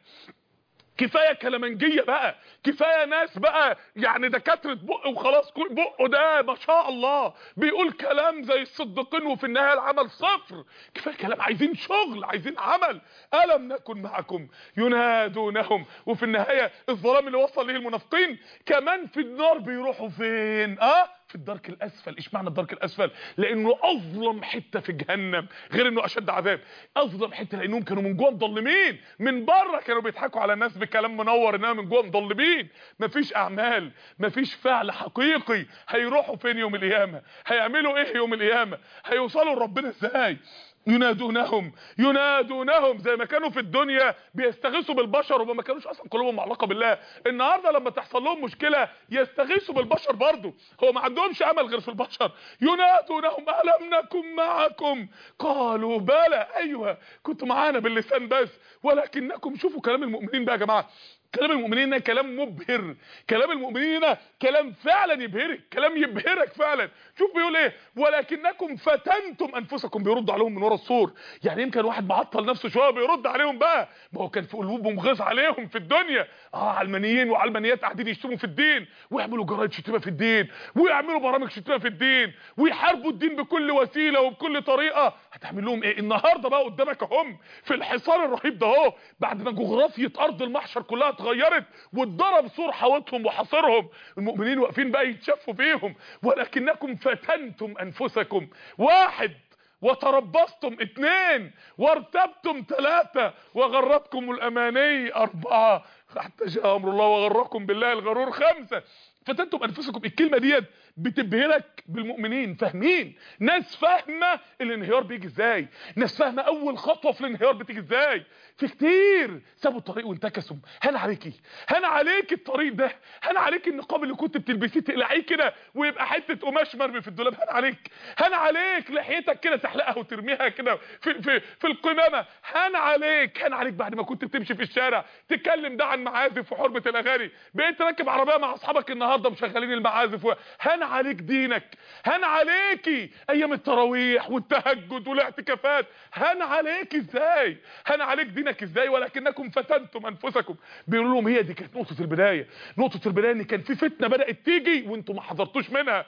كفايه كلامنجيه بقى، كفايه ناس بقى يعني دكاتره بق وخلاص، بقه ده ما شاء الله بيقول كلام زي الصديقين وفي النهايه العمل صفر. كفايه كلام، عايزين شغل، عايزين عمل. الم نكن معكم ينادونهم، وفي النهايه الظلام اللي وصل ليه المنافقين كمان في النار بيروحوا فين؟ اه في الدرك الاسفل. ايش معنى الدرك الاسفل؟ لانه اظلم حته في جهنم، غير انه اشد عذاب، اظلم حته لانهم كانوا من جوه مضلمين، من بره كانوا بيضحكوا على الناس بكلام منور، انما من جوه مضلمين، مفيش اعمال، مفيش فعل حقيقي. هيروحوا فين يوم القيامه؟ هيعملوا ايه يوم القيامه؟ هيوصلوا لربنا ازاي؟ ينادونهم ينادونهم زي ما كانوا في الدنيا بيستغيثوا بالبشر وما كانوش اصلا قلوبهم معلقه بالله، النهارده لما تحصل لهم مشكله يستغيثوا بالبشر برضه، هو ما عندهمش امل غير في البشر. ينادونهم الم نكن معكم قالوا بلى، ايوه كنتوا معانا باللسان بس ولكنكم. شوفوا كلام المؤمنين بقى يا جماعه، كلام المؤمنين كلام مبهر، كلام المؤمنين كلام فعلا يبهرك، كلام يبهرك فعلا. شوف بيقول ايه؟ ولكنكم فتنتم انفسكم، بيرد عليهم من ورا السور. يعني يمكن واحد معطل نفسه شويه بيرد عليهم بقى، ما هو كان في قلوبهم غيظ عليهم في الدنيا، اه علمانيين وعلمانيات قاعدين يشتموا في الدين ويعملوا جرايد شتيمه في الدين ويعملوا برامج شتيمه في الدين ويحاربوا الدين بكل وسيله وبكل طريقه. هتعمل لهم ايه؟ النهارده بقى قدامك اهم في الحصار الرهيب ده اهو، بعد ما جغرافيه ارض المحشر كلها اتغيرت واتضرب سور حوطهم وحاصرهم، المؤمنين واقفين بقى يتشفوا فيهم. ولكنكم فتنتم انفسكم، واحد، وتربصتم اثنين، وارتبتم ثلاثة، وغرتكم الاماني اربعة، حتى جاء امر الله وغركم بالله الغرور خمسة. فتنتم انفسكم، الكلمه ديت بتبهرك بالمؤمنين فاهمين، ناس فاهمه الانهيار بيجي ازاي، ناس فاهمه اول خطوه في الانهيار بتيجي ازاي. في كتير سابوا الطريق وانتكسوا. هان عليكي، هان عليك الطريق ده، هان عليك النقاب اللي كنت بتلبسيه تقلعيه كده ويبقى حته قماش مرمي في الدولاب، هان عليك، هان عليك لحيتك كده تحلقها وترميها كده في في في القمامه، هان عليك، هان عليك بعد ما كنت بتمشي في الشارع تتكلم ده عن معازف وحرمه الاغاني، بقيت راكب عربيه مع اصحابك النهارده مشغلين المعازف و... هان عليك دينك، هان عليكي ايام التراويح والتهجد والاعتكافات، هان عليك ازاي، هان عليك دينك ازاي. ولكنكم فتنتم انفسكم. بيقولوا لهم هي دي كانت نقطه البدايه، نقطه البدايه ان كان في فتنه بدات تيجي وانتم ما حذرتوش منها.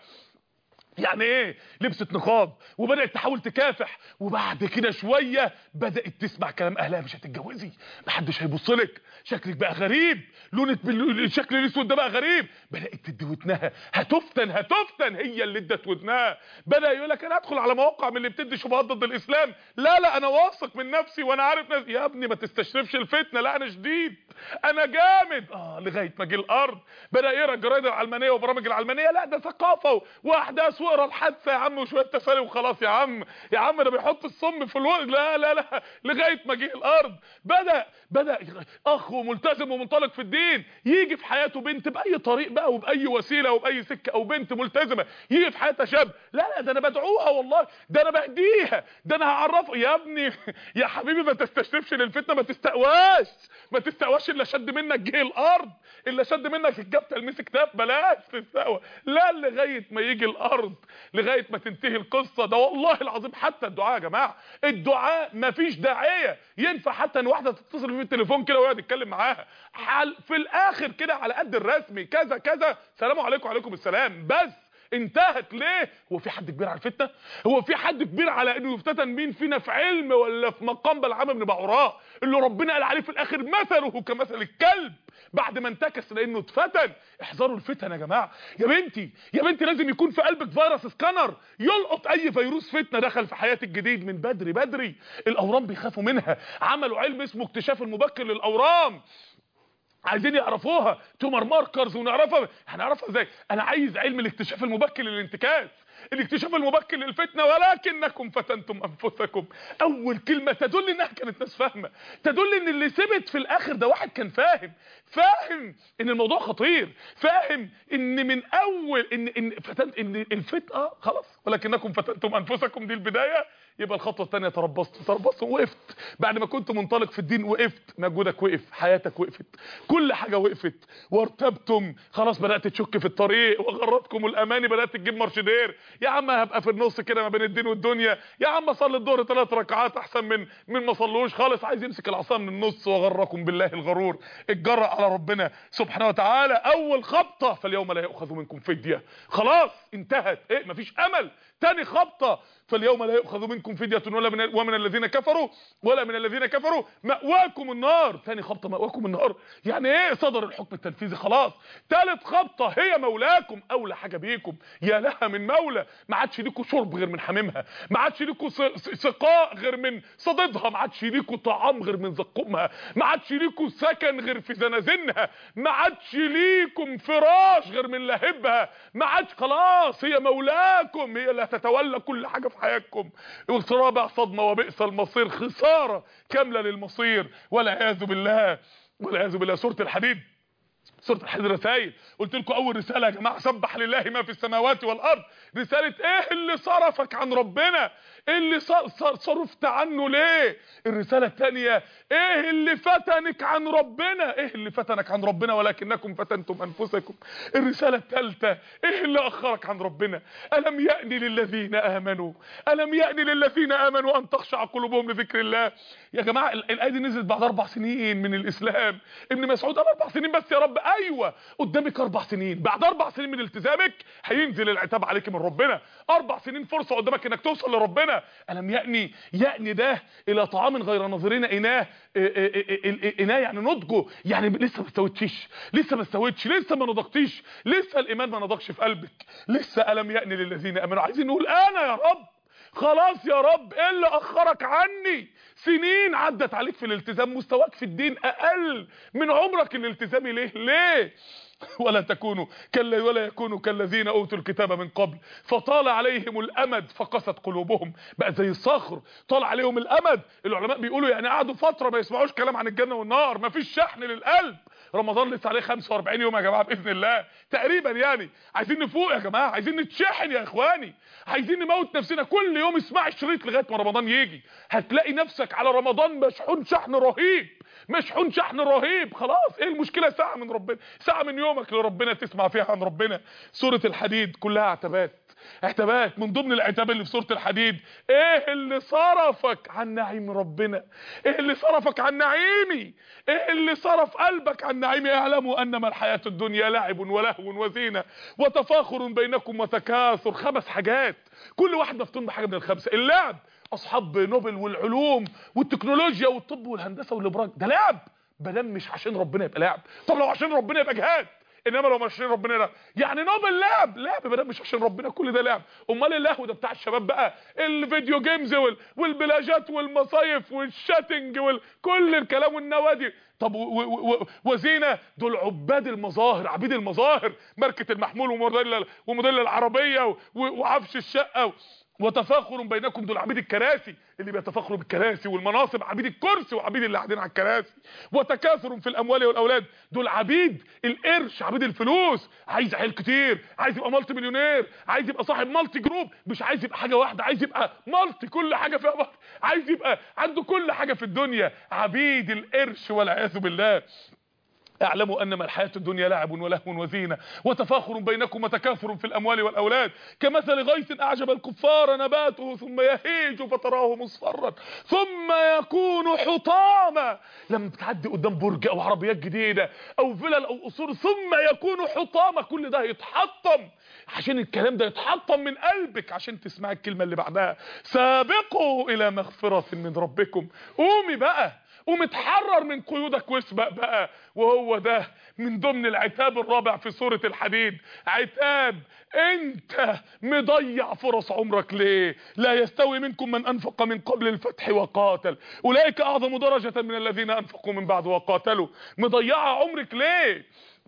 يعني ايه؟ لبست نقاب وبدات تحاول تكافح، وبعد كده شويه بدات تسمع كلام اهلها، مش هتتجوزي، محدش هيبص لك، شكلك بقى غريب، لونك الشكل الاسود ده بقى غريب، بدات تدي ودنها، هتفتن هتفتن، هي اللي ادت ودنها. بدا يقول لك انا ادخل على مواقع من اللي بتدي شبهات ضد الاسلام، لا لا انا واثق من نفسي وانا عارف نفسي. يا ابني ما تستشرفش الفتنه، لا انا شديد، انا جامد. اه لغايه ما جه الارض بدا يقرا الجرايد العلمانيه وبرامج العلمانيه، لا ده ثقافه واحداث واقرا الحادثه يا عم وشويه تسالي وخلاص، يا عم يا عم ده بيحط الصم في الوقت، لا لا لا لغايه ما جه الارض. بدا بدا اخ وملتزم ومنطلق في الدين يجي في حياته بنت باي طريق بقى وباي وسيله وباي سكه، او بنت ملتزمه يجي في حياتها شاب، لا لا ده انا بدعوها والله، ده انا بهديها، ده انا هعرفه. يا ابني يا حبيبي ما تستشرفش للفتنه، ما تستقواش ما تستقواش الا شد منك جه الارض، الا شد منك الجاب تلميذ كتاب، بلاش تستقوى، لا لغايه ما يجي الارض، لغايه ما تنتهي القصه. ده والله العظيم حتى الدعاء يا جماعه، الدعاء مفيش داعيه ينفع حتى ان واحده تتصل في التليفون كده ويقعد يتكلم معاها حل في الاخر كده على قد الرسمي كذا كذا سلام عليكم وعليكم السلام بس، انتهت. ليه؟ هو في حد كبير على الفتنه؟ هو في حد كبير على انه يفتتن مين فينا في علم ولا في مقام بلعام بن بعوراء اللي ربنا قال عليه في الاخر مثله كمثل الكلب بعد ما انتكس لانه اتفتن؟ احذروا الفتن يا جماعه. يا بنتي يا بنتي لازم يكون في قلبك فيروس سكانر يلقط اي فيروس فتنه دخل في حياتك جديد من بدري بدري. الاورام بيخافوا منها، عملوا علم اسمه اكتشاف المبكر للاورام، عايزين يعرفوها تومر ماركرز ونعرفها. هنعرفها ازاي؟ انا عايز علم الاكتشاف المبكر للانتكاس، الاكتشاف المبكر للفتنه. ولكنكم فتنتم انفسكم، اول كلمه تدل انها كانت ناس فاهمه، تدل ان اللي ثبت في الاخر ده واحد كان فاهم، فاهم ان الموضوع خطير، فاهم ان من اول ان ان فتن ان الفتنه خلاص. ولكنكم فتنتم انفسكم دي البدايه. يبقى الخطوه الثانيه تربصت تربصت وقفت، بعد ما كنت منطلق في الدين وقفت، مجهودك وقف، حياتك وقفت، كل حاجه وقفت. وارتبتم، خلاص بدات تشك في الطريق، وغرتكم الاماني، بدات تجيب مرشدير، يا عم هبقى في النص كده ما بين الدين والدنيا، يا عم اصلي الظهر ثلاث ركعات احسن من من ما صلوش خالص، عايز يمسك العصا من النص. وغركم بالله الغرور، اتجرأ على ربنا سبحانه وتعالى. اول خبطه فاليوم لا يؤخذ منكم فديه، خلاص انتهت، ايه مفيش امل. تاني خبطه فاليوم لا يؤخذ منكم فديه ولا من ومن الذين كفروا ولا من الذين كفروا مأواكم النار. تاني خبطه مأواكم النار، يعني ايه؟ صدر الحكم التنفيذي خلاص. تالت خبطه هي مولاكم، اولى حاجه بيكم، يا لها من مولى، ما عادش ليكوا شرب غير من حميمها، ما عادش ليكوا سقاء غير من صديدها، ما عادش ليكوا طعام غير من زقومها، ما عادش ليكوا سكن غير في زنازينها، ما عادش ليكم فراش غير من لهبها، ما عادش، خلاص هي مولاكم، هي اللي هتتولى كل حاجه في حياتكم. رابع صدمه وبئس المصير، خساره كامله للمصير والعياذ بالله والعياذ بالله. سوره الحديد، سوره الحديد رسائل، قلت لكم اول رساله يا جماعه سبح لله ما في السماوات والارض. رساله ايه اللي صرفك عن ربنا؟ ايه اللي صرفت عنه ليه؟ الرساله الثانيه ايه اللي فتنك عن ربنا؟ ايه اللي فتنك عن ربنا؟ ولكنكم فتنتم انفسكم. الرساله الثالثه ايه اللي اخرك عن ربنا؟ الم يأن للذين امنوا الم يأن للذين امنوا ان تخشع قلوبهم لذكر الله. يا جماعه الايه دي نزلت بعد اربع سنين من الاسلام. ابن مسعود قال اربع سنين بس يا رب، ايوه قدامك اربع سنين، بعد اربع سنين من التزامك هينزل العتاب عليك من ربنا، اربع سنين فرصه قدامك انك توصل لربنا. الم يأني يأني ده الى طعام غير ناظرين اناه، اناه يعني نضجه، يعني لسه ما استويتش، لسه ما استويتش، لسه ما نضجتيش، لسه الايمان ما نضجش في قلبك، لسه الم يأني للذين امنوا. عايزين نقول انا يا رب خلاص يا رب، ايه اللي اخرك عني؟ سنين عدت عليك في الالتزام، مستواك في الدين اقل من عمرك الالتزامي. ليه ليه ولا تكونوا كلا ولا يكونوا كالذين اوتوا الكتاب من قبل فطال عليهم الامد فقست قلوبهم. بقى زي الصخر طال عليهم الامد. العلماء بيقولوا يعني قعدوا فتره ما يسمعوش كلام عن الجنه والنار، ما فيش شحن للقلب. رمضان لسه عليه خمسة واربعين يوم يا جماعه باذن الله تقريبا، يعني عايزين نفوق يا جماعه، عايزين نتشحن يا اخواني، عايزين نموت نفسنا. كل يوم اسمع الشريط لغايه ما رمضان يجي، هتلاقي نفسك على رمضان مشحون شحن رهيب، مشحون شحن رهيب. خلاص ايه المشكله؟ ساعه من ربنا، ساعه من يومك لربنا تسمع فيها عن ربنا. سوره الحديد كلها عتبات، عتبات. من ضمن العتاب اللي في سوره الحديد ايه اللي صرفك عن نعيم ربنا؟ ايه اللي صرفك عن نعيمي؟ ايه اللي صرف قلبك عن نعيمي؟ اعلموا انما الحياه الدنيا لعب ولهو وزينه وتفاخر بينكم وتكاثر. خمس حاجات كل واحد مفتون بحاجه من الخمسه. اللعب، اصحاب نوبل والعلوم والتكنولوجيا والطب والهندسه والابراج، ده لعب بدل مش عشان ربنا يبقى لعب. طب لو عشان ربنا يبقى جهاد، انما لو مش عشان ربنا لا. يعني نوبل لعب، لعب بدل مش عشان ربنا، كل ده لعب. امال اللهو ده بتاع الشباب بقى، الفيديو جيمز وال... والبلاجات والمصايف والشاتنج وكل الكلام والنوادي. طب و... و... و... وزينه، دول عباد المظاهر، عبيد المظاهر، ماركه المحمول وموديل وموديل العربيه و... وعفش الشقه و... وتفاخر بينكم، دول عبيد الكراسي اللي بيتفاخروا بالكراسي والمناصب، عبيد الكرسي وعبيد اللي قاعدين على الكراسي. وتكاثر في الاموال والاولاد، دول عبيد القرش، عبيد الفلوس، عايز عيال كتير، عايز يبقى مالتي مليونير، عايز يبقى صاحب مالتي جروب، مش عايز يبقى حاجه واحده، عايز يبقى مالتي، كل حاجه فيها مالتي، عايز يبقى عنده كل حاجه في الدنيا، عبيد القرش والعياذ بالله. اعلموا انما الحياه الدنيا لعب ولهو وزينه وتفاخر بينكم وتكاثر في الاموال والاولاد كمثل غيث اعجب الكفار نباته ثم يهيج فتراه مصفرا ثم يكون حطاما. لما بتعدي قدام برج او عربيات جديده او فلل او قصور ثم يكون حطاما، كل ده يتحطم. عشان الكلام ده يتحطم من قلبك عشان تسمع الكلمه اللي بعدها، سابقوا الى مغفره من ربكم. قومي بقى، ومتحرر من قيودك واسبق بقى. وهو ده من ضمن العتاب الرابع في سورة الحديد، عتاب انت مضيع فرص عمرك ليه؟ لا يستوي منكم من انفق من قبل الفتح وقاتل اولئك اعظم درجة من الذين انفقوا من بعد وقاتلوا. مضيعة عمرك ليه؟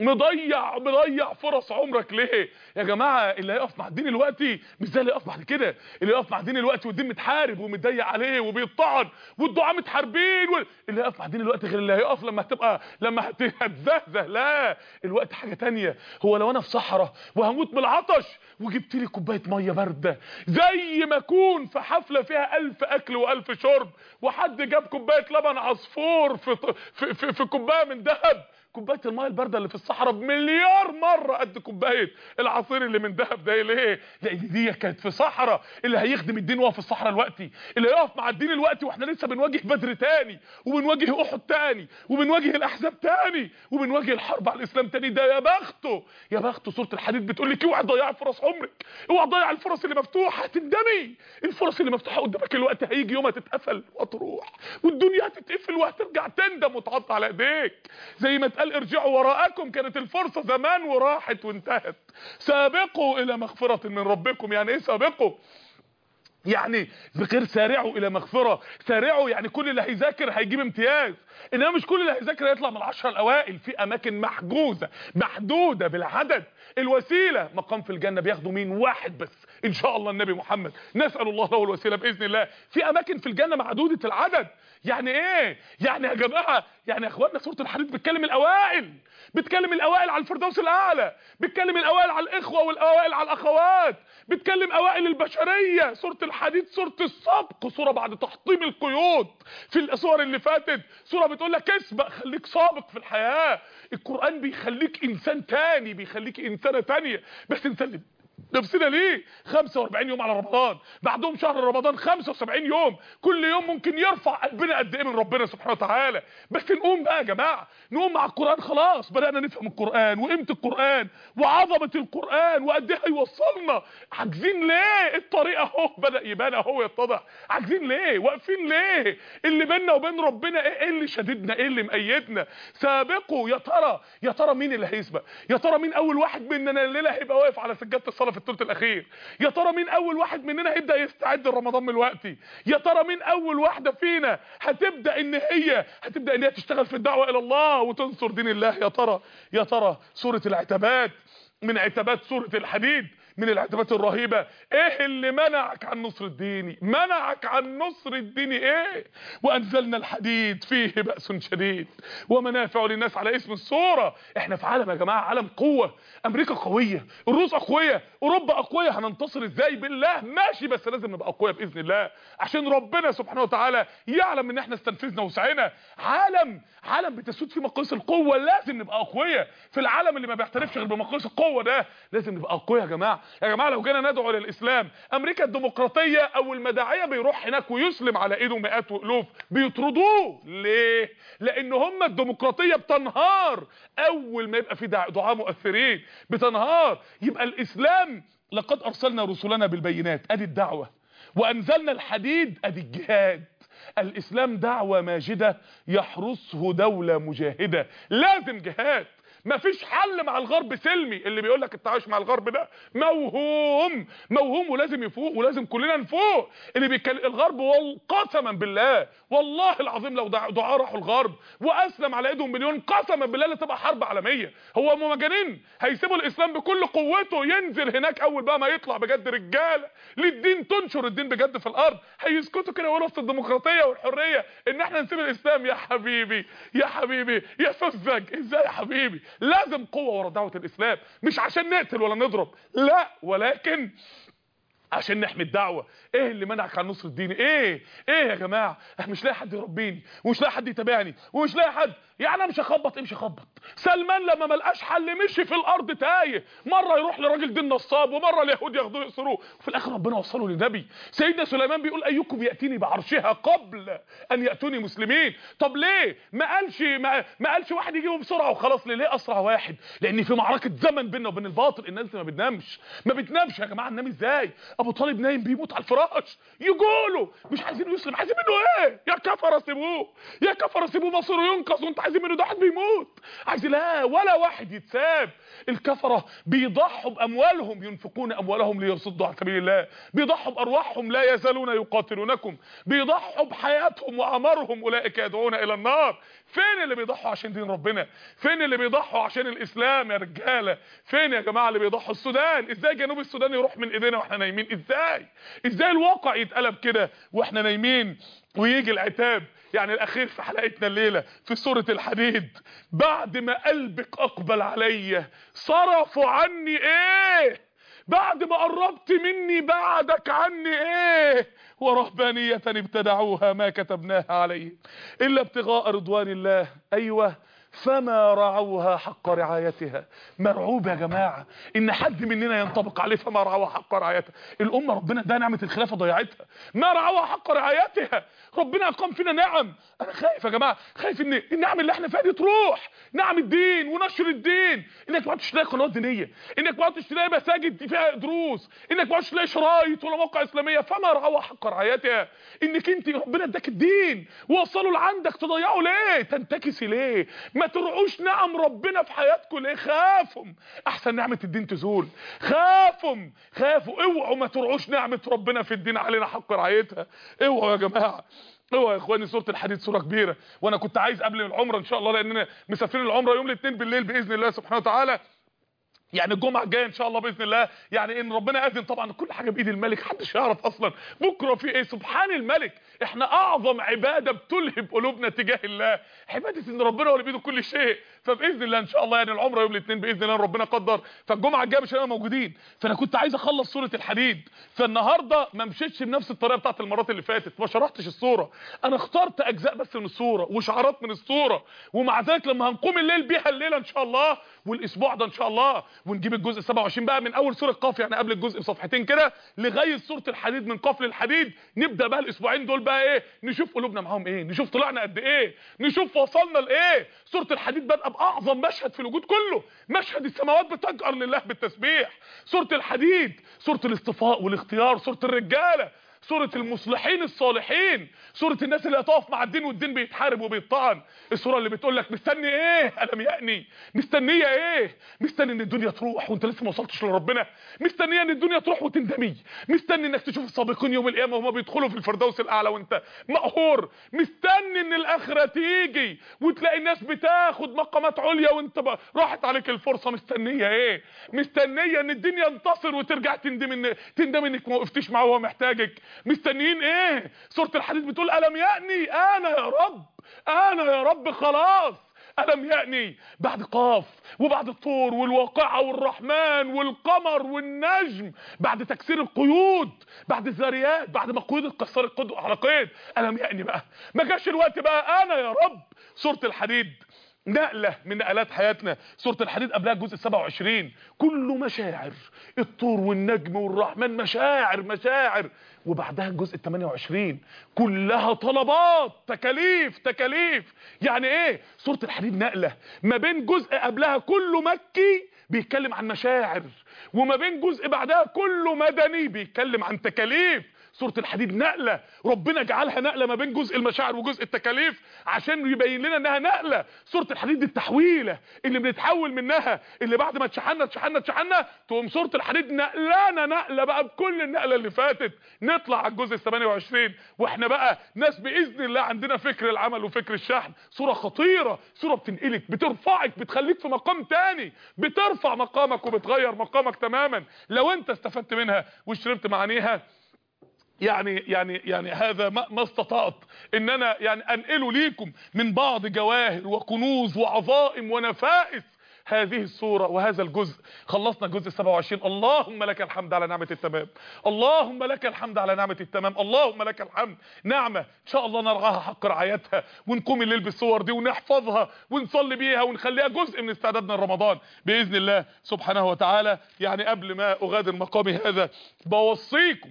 مضيع مضيع فرص عمرك ليه يا جماعه؟ اللي هيقف مع الدين دلوقتي مش زي اللي يقف بعد كده. اللي يقف مع الدين دلوقتي والدين متحارب ومتضيق عليه وبيطعن والدعاء متحاربين و... اللي يقف مع الدين دلوقتي غير اللي هيقف لما هتبقى لما هتزهزه. لا، الوقت حاجه تانية. هو لو انا في صحراء وهموت من العطش وجبت لي كوبايه ميه بارده، زي ما اكون في حفله فيها ألف اكل وألف شرب وحد جاب كوبايه لبن عصفور في في, في, في كوبايه من ذهب، كوبايه الميه البارده اللي في الصحراء بمليار مره قد كوبايه العصير اللي من دهب ده. ليه؟ لان دي كانت في صحراء. اللي هيخدم الدين وهو في الصحراء دلوقتي، اللي هيقف مع الدين دلوقتي واحنا لسه بنواجه بدر تاني وبنواجه احد تاني وبنواجه الاحزاب تاني وبنواجه الحرب على الاسلام تاني، ده يا بخته يا بخته. سوره الحديد بتقول لك اوعى تضيعي فرص عمرك، اوعى تضيع الفرص اللي مفتوحه، هتندمي. الفرص اللي مفتوحه قدامك الوقت هيجي يوم هتتقفل وتروح والدنيا هتتقفل وهترجع تندم وتعض على ايديك. زي ما قال ارجعوا وراءكم، كانت الفرصة زمان وراحت وانتهت. سابقوا الى مغفرة من ربكم. يعني ايه سابقوا؟ يعني بغير سارعوا الى مغفرة. سارعوا يعني كل اللي هيذاكر هيجيب امتياز، انما مش كل اللي هيذاكر هيطلع من العشرة الاوائل. في اماكن محجوزة محدودة بالعدد. الوسيلة مقام في الجنة بياخدوا مين؟ واحد بس ان شاء الله، النبي محمد، نسأل الله له الوسيلة باذن الله. في اماكن في الجنة معدودة العدد. يعني ايه؟ يعني يا جماعة، يعني يا اخواننا سورة الحديد بتكلم الاوائل، بتكلم الاوائل على الفردوس الاعلى، بتكلم الاوائل على الاخوة والاوائل على الاخوات، بتكلم اوائل البشرية. سورة الحديد سورة السبق، سورة بعد تحطيم القيود. في الصور اللي فاتت سورة بتقول لك اسبق، خليك سابق في الحياة. القرآن بيخليك انسان تاني، بيخليك انسانة تانية، بس انسان نفسنا ليه؟ خمسة وأربعين يوم على رمضان، بعدهم شهر رمضان خمسة وسبعين يوم، كل يوم ممكن يرفع قلبنا قد ايه من ربنا سبحانه وتعالى. بس نقوم بقى يا جماعه، نقوم مع القران. خلاص بدانا نفهم القران وقيمه القران وعظمه القران وقد ايه هيوصلنا. عاجزين ليه؟ الطريق اهو بدا يبان اهو يتضح. عاجزين ليه؟ واقفين ليه؟ اللي بيننا وبين ربنا ايه؟ ايه اللي شددنا؟ ايه اللي مقيدنا؟ سابقوا. يا ترى يا ترى مين اللي هيسبق؟ يا ترى مين اول واحد مننا الليله هيبقى واقف على سجاده الصلاه في الثلث الاخير؟ يا ترى مين اول واحد مننا هيبدا يستعد لرمضان من الوقت؟ يا ترى مين اول واحده فينا هتبدا ان هي هتبدا ان هي تشتغل في الدعوه الى الله وتنصر دين الله؟ يا ترى يا ترى سوره العتبات من عتبات سوره الحديد، من العتبات الرهيبه. ايه اللي منعك عن نصر الدين؟ منعك عن نصر الدين ايه؟ وانزلنا الحديد فيه باس شديد ومنافع للناس على اسم السوره. احنا في عالم يا جماعه، عالم قوه. امريكا قويه، الروس اقوياء، اوروبا اقوياء. هننتصر ازاي؟ بالله ماشي، بس لازم نبقى اقوياء باذن الله، عشان ربنا سبحانه وتعالى يعلم ان احنا استنفذنا وسعينا. عالم عالم بتسود فيه مقاييس القوه، لازم نبقى اقوياء. في العالم اللي ما بيعترفش غير بمقاييس القوه ده لازم نبقى اقوياء يا جماعه. يا جماعه لو جينا ندعو للاسلام، امريكا الديمقراطيه اول ما داعيه بيروح هناك ويسلم على ايده مئات والوف بيطردوه. ليه؟ لان هم الديمقراطيه بتنهار اول ما يبقى في دعاة مؤثرين، بتنهار. يبقى الاسلام لقد ارسلنا رسلنا بالبينات، ادي الدعوه، وانزلنا الحديد، ادي الجهاد. الاسلام دعوه ماجده يحرسه دوله مجاهده. لازم جهاد. مفيش حل مع الغرب سلمي. اللي بيقول لك التعايش مع الغرب ده موهوم موهوم، ولازم يفوق، ولازم كلنا نفوق. اللي بيتكلم الغرب قسما بالله والله العظيم لو دعاء راحوا الغرب واسلم على ايدهم مليون، قسما بالله لا تبقى حرب عالميه. هو هم مجانين؟ هيسيبوا الاسلام بكل قوته ينزل هناك اول بقى ما يطلع بجد رجاله للدين، تنشر الدين بجد في الارض، هيسكتوا كده ويقولوا في الديمقراطيه والحريه ان احنا نسيب الاسلام؟ يا حبيبي يا حبيبي يا سذج، ازاي يا حبيبي؟ لازم قوه ورا دعوه الاسلام، مش عشان نقتل ولا نضرب، لا، ولكن عشان نحمي الدعوه. ايه اللي منعك عن نصر الدين؟ ايه ايه يا جماعه؟ احنا مش لاقي حد يربيني، ومش لاقي حد يتابعني، ومش لاقي حد. يعني انا مش هخبط. امشي خبط. سلمان لما ما لقاش حل مشي في الارض تايه، مره يروح لراجل دين نصاب، ومره اليهود ياخدوه يقصروه، وفي الاخر ربنا وصله للنبي. سيدنا سليمان بيقول ايكم ياتيني بعرشها قبل ان ياتوني مسلمين. طب ليه ما قالش ما, ما قالش واحد يجيبه بسرعه وخلاص؟ ليه ليه اسرع واحد؟ لان في معركه زمن بيننا وبين الباطل. الناس ما بتنامش ما بتنامش يا جماعه. ننام ازاي؟ ابو طالب نايم بيموت على الفراش، يقولوا مش عايزين يسلم. عايزين منه ايه؟ يا كفر سيبوه، يا كفر سيبوه، مصيره ينقذ، وانت عايزين منه ده واحد بيموت. عايز لا ولا واحد يتساب. الكفره بيضحوا باموالهم، ينفقون اموالهم ليصدوا عن سبيل الله، بيضحوا بارواحهم، لا يزالون يقاتلونكم، بيضحوا بحياتهم وعمرهم، اولئك يدعون الى النار. فين اللي بيضحوا عشان دين ربنا؟ فين اللي بيضحوا عشان الاسلام يا رجاله؟ فين يا جماعه اللي بيضحوا؟ السودان، ازاي جنوب السودان يروح من ايدينا واحنا نايمين؟ ازاي ازاي الواقع يتقلب كده واحنا نايمين ويجي العتاب؟ يعني الاخير في حلقتنا الليله في سوره الحديد، بعد ما قلبك اقبل عليا صرفوا عني ايه؟ بعد ما قربت مني بعدك عني ايه؟ ورهبانية ابتدعوها ما كتبناها عليهم الا ابتغاء رضوان الله. ايوه، فما رعوها حق رعايتها. مرعوب يا جماعه ان حد مننا ينطبق عليه فما رعوها حق رعايتها. الامه ربنا ده نعمه الخلافه ضيعتها، ما رعوها حق رعايتها. ربنا اقام فينا نعم. انا خايف يا جماعه، خايف ان النعم اللي احنا فيها دي تروح. نعم الدين ونشر الدين، انك ما عادش تلاقي قنوات دينيه، انك ما عادش تلاقي مساجد فيها دروس، انك ما عادش تلاقي شرايط ولا موقع اسلاميه. فما رعوها حق رعايتها. انك انت ربنا اداك الدين ووصله لعندك، تضيعه ليه؟ تنتكسي ليه؟ ما ترعوش نعم ربنا في حياتكم ليه؟ خافوا احسن نعمه الدين تزول. خافوا خافوا اوعوا ما ترعوش نعمه ربنا في الدين علينا حق رعايتها. اوعوا يا جماعه، اوعوا يا اخواني. سوره الحديد سوره كبيره، وانا كنت عايز قبل العمره ان شاء الله، لاننا مسافرين العمره يوم الاثنين بالليل باذن الله سبحانه وتعالى، يعني الجمعه الجايه ان شاء الله باذن الله، يعني ان ربنا اذن. طبعا كل حاجه بايد الملك، محدش يعرف اصلا بكره في ايه. سبحان الملك. احنا اعظم عباده بتلهب قلوبنا تجاه الله عباده ان ربنا هو اللي بايده كل شيء. فباذن الله ان شاء الله يعني العمره يوم الاثنين باذن الله ربنا قدر، فالجمعه الجايه مش هنبقى موجودين. فانا كنت عايز اخلص سوره الحديد، فالنهارده ما مشيتش بنفس الطريقه بتاعت المرات اللي فاتت، ما شرحتش السوره. انا اخترت اجزاء بس من السوره وشعارات من السوره، ومع ذلك لما هنقوم الليل بيها الليله ان شاء الله والاسبوع ده ان شاء الله ونجيب الجزء سبعة وعشرين بقى من اول سوره قاف، يعني قبل الجزء بصفحتين كده لغايه سوره الحديد، من قاف للحديد. نبدا بقى الاسبوعين دول بقى ايه، نشوف قلوبنا معاهم ايه، نشوف طلعنا قد ايه، نشوف وصلنا لايه. سوره الحديد بادئه باعظم مشهد في الوجود كله، مشهد السماوات بتجأر لله بالتسبيح. سوره الحديد سوره الاصطفاء والاختيار، سوره الرجاله، سورة المصلحين الصالحين، سورة الناس اللي هتقف مع الدين والدين بيتحارب وبيطعن. السورة اللي بتقول لك مستني ايه؟ ألم يأني. مستنية ايه؟ مستني ان الدنيا تروح وانت لسه ما وصلتش لربنا، مستنية ان الدنيا تروح وتندمي، مستني انك تشوف السابقين يوم القيامة وهما بيدخلوا في الفردوس الاعلى وانت مقهور، مستني ان الاخرة تيجي وتلاقي الناس بتاخد مقامات عليا وانت بقى راحت عليك الفرصة. مستنية ايه؟ مستنية ان الدنيا ينتصر وترجع تندم ان تندم انك ما وقفتيش معاه وهو محتاجك. مستنيين ايه؟ سورة الحديد بتقول ألم يأني انا يا رب، انا يا رب خلاص. ألم يأني بعد قاف وبعد الطور والواقعة والرحمن والقمر والنجم، بعد تكسير القيود، بعد الذاريات، بعد ما قيود اتكسرت قيد على قيد. ألم يأني بقى، ما جاش الوقت بقى انا يا رب. سورة الحديد نقلة من نقلات حياتنا. سورة الحديد قبلها الجزء سبعة وعشرين كله مشاعر، الطور والنجم والرحمن مشاعر مشاعر، وبعدها الجزء ثمانية وعشرين كلها طلبات، تكاليف تكاليف. يعني ايه؟ سورة الحديد نقلة ما بين جزء قبلها كله مكي بيتكلم عن مشاعر، وما بين جزء بعدها كله مدني بيتكلم عن تكاليف. سورة الحديد نقلة ربنا جعلها نقلة ما بين جزء المشاعر وجزء التكاليف عشان يبين لنا انها نقلة. سورة الحديد التحويلة اللي بنتحول منها، اللي بعد ما اتشحنا اتشحنا اتشحنا تقوم سورة الحديد نقلانا نقلة بقى بكل النقلة اللي فاتت. نطلع على الجزء ثمانية وعشرين واحنا بقى ناس باذن الله عندنا فكر العمل وفكر الشحن. سورة خطيرة، سورة بتنقلك، بترفعك، بتخليك في مقام تاني، بترفع مقامك وبتغير مقامك تماما لو انت استفدت منها وشربت معانيها. يعني يعني يعني هذا ما, ما استطعت ان انا يعني انقله ليكم من بعض جواهر وكنوز وعظائم ونفائس هذه السورة وهذا الجزء. خلصنا الجزء سبعة وعشرين. اللهم لك الحمد على نعمة التمام، اللهم لك الحمد على نعمة التمام، اللهم لك الحمد. نعمة ان شاء الله نرعاها حق رعايتها ونقوم الليل بالصور دي ونحفظها ونصلي بيها ونخليها جزء من استعدادنا لرمضان باذن الله سبحانه وتعالى. يعني قبل ما اغادر مقامي هذا بوصيكم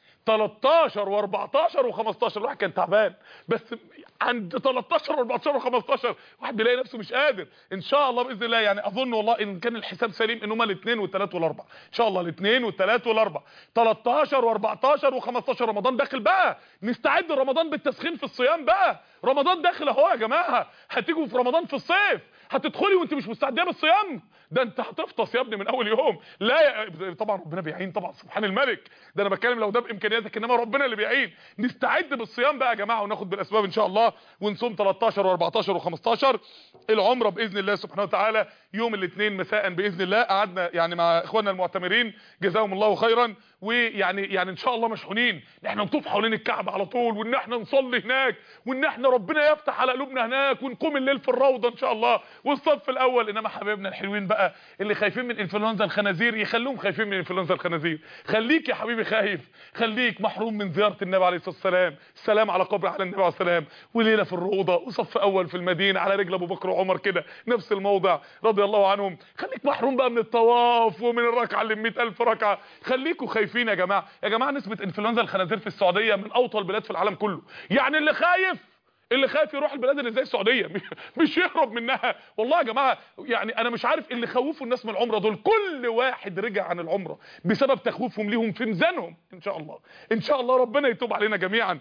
تلتاشر واربعتاشر وخمستاشر، الواحد كان تعبان بس عند تلتاشر واربعتاشر وخمستاشر واحد بيلاقي نفسه مش قادر. ان شاء الله باذن الله يعني اظن والله ان كان الحساب سليم ان هما الاثنين والثلاث والاربع ان شاء الله، الاثنين والثلاث والاربع تلتاشر واربعتاشر وخمستاشر رمضان داخل بقى. نستعد لرمضان بالتسخين في الصيام بقى، رمضان داخل اهو يا جماعه. هتيجوا في رمضان في الصيف هتدخلي وانت مش مستعده بالصيام؟ ده انت هتفطس يا ابني من اول يوم. لا يا... طبعا ربنا بيعين طبعا سبحان الملك، ده انا بتكلم لو ده بامكانياتك، انما ربنا اللي بيعين. نستعد بالصيام بقى يا جماعه وناخد بالاسباب ان شاء الله ونصوم تلتاشر واربعتاشر وخمستاشر. العمره باذن الله سبحانه وتعالى يوم الاثنين مساء باذن الله. قعدنا يعني مع اخواننا المعتمرين جزاهم الله خيرا، ويعني يعني ان شاء الله مشحونين ان احنا نطوف حوالين الكعبه على طول، وان احنا نصلي هناك، وان احنا ربنا يفتح على قلوبنا هناك، ونقوم الليل في الروضه ان شاء الله والصف الاول. انما حبايبنا الحلوين بقى اللي خايفين من انفلونزا الخنازير يخلوهم خايفين من انفلونزا الخنازير. خليك يا حبيبي خايف، خليك محروم من زياره النبي عليه الصلاه والسلام، السلام على قبر على النبي عليه السلام، وليله في الروضه وصف اول في المدينه على رجل ابو بكر وعمر كده نفس الموضع رضي الله عنهم. خليك محروم بقى من الطواف ومن الركعه اللي مئة ألف ركعه. خليكوا خايفين يا جماعه. يا جماعه نسبه انفلونزا الخنازير في السعوديه من اوطى البلاد في العالم كله. يعني اللي خايف اللي خايف يروح البلاد اللي زي السعوديه مش يهرب منها. والله يا جماعه يعني انا مش عارف اللي خوفوا الناس من العمره دول، كل واحد رجع عن العمره بسبب تخويفهم ليهم في ميزانهم. ان شاء الله ان شاء الله ربنا يتوب علينا جميعا.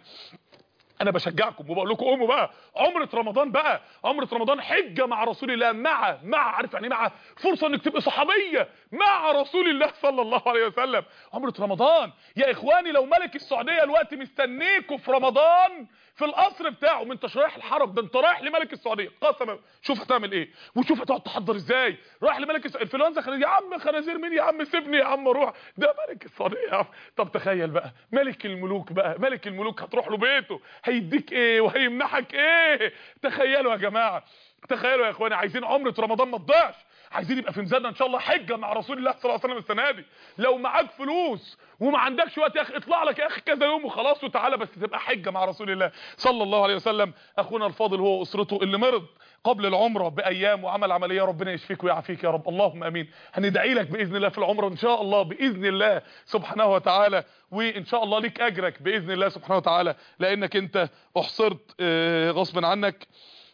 انا بشجعكم وبقول لكم قوموا بقى. عمره رمضان بقى، عمره رمضان حجه مع رسول الله، مع مع عارف يعني مع فرصه انك تبقى صحابيه مع رسول الله صلى الله عليه وسلم. عمره رمضان يا اخواني لو ملك السعوديه الوقت مستنيكوا في رمضان في القصر بتاعه، من انت رايح الحرم، ده انت رايح لملك السعوديه قسما. شوف هتعمل ايه وشوف هتقعد تحضر ازاي. رايح لملك السعوديه انفلونزا خنازير يا عم، خنازير مين يا عم، سيبني يا عم اروح، ده ملك السعوديه يا عم. طب تخيل بقى ملك الملوك بقى، ملك الملوك هتروح له بيته هيديك ايه وهيمنحك ايه؟ تخيلوا يا جماعه تخيلوا يا اخواني، عايزين عمره رمضان ما تضيعش، عايزين يبقى في ميزاننا ان شاء الله حجه مع رسول الله صلى الله عليه وسلم السنه دي. لو معاك فلوس وما عندكش وقت يا اخي، اطلع لك يا اخي كذا يوم وخلاص وتعالى، بس تبقى حجه مع رسول الله صلى الله عليه وسلم. اخونا الفاضل هو واسرته اللي مرض قبل العمره بايام وعمل عمليه، ربنا يشفيك ويعافيك يا رب، اللهم امين. هندعي لك باذن الله في العمره ان شاء الله باذن الله سبحانه وتعالى، وان شاء الله ليك اجرك باذن الله سبحانه وتعالى، لانك انت احصرت غصب عنك.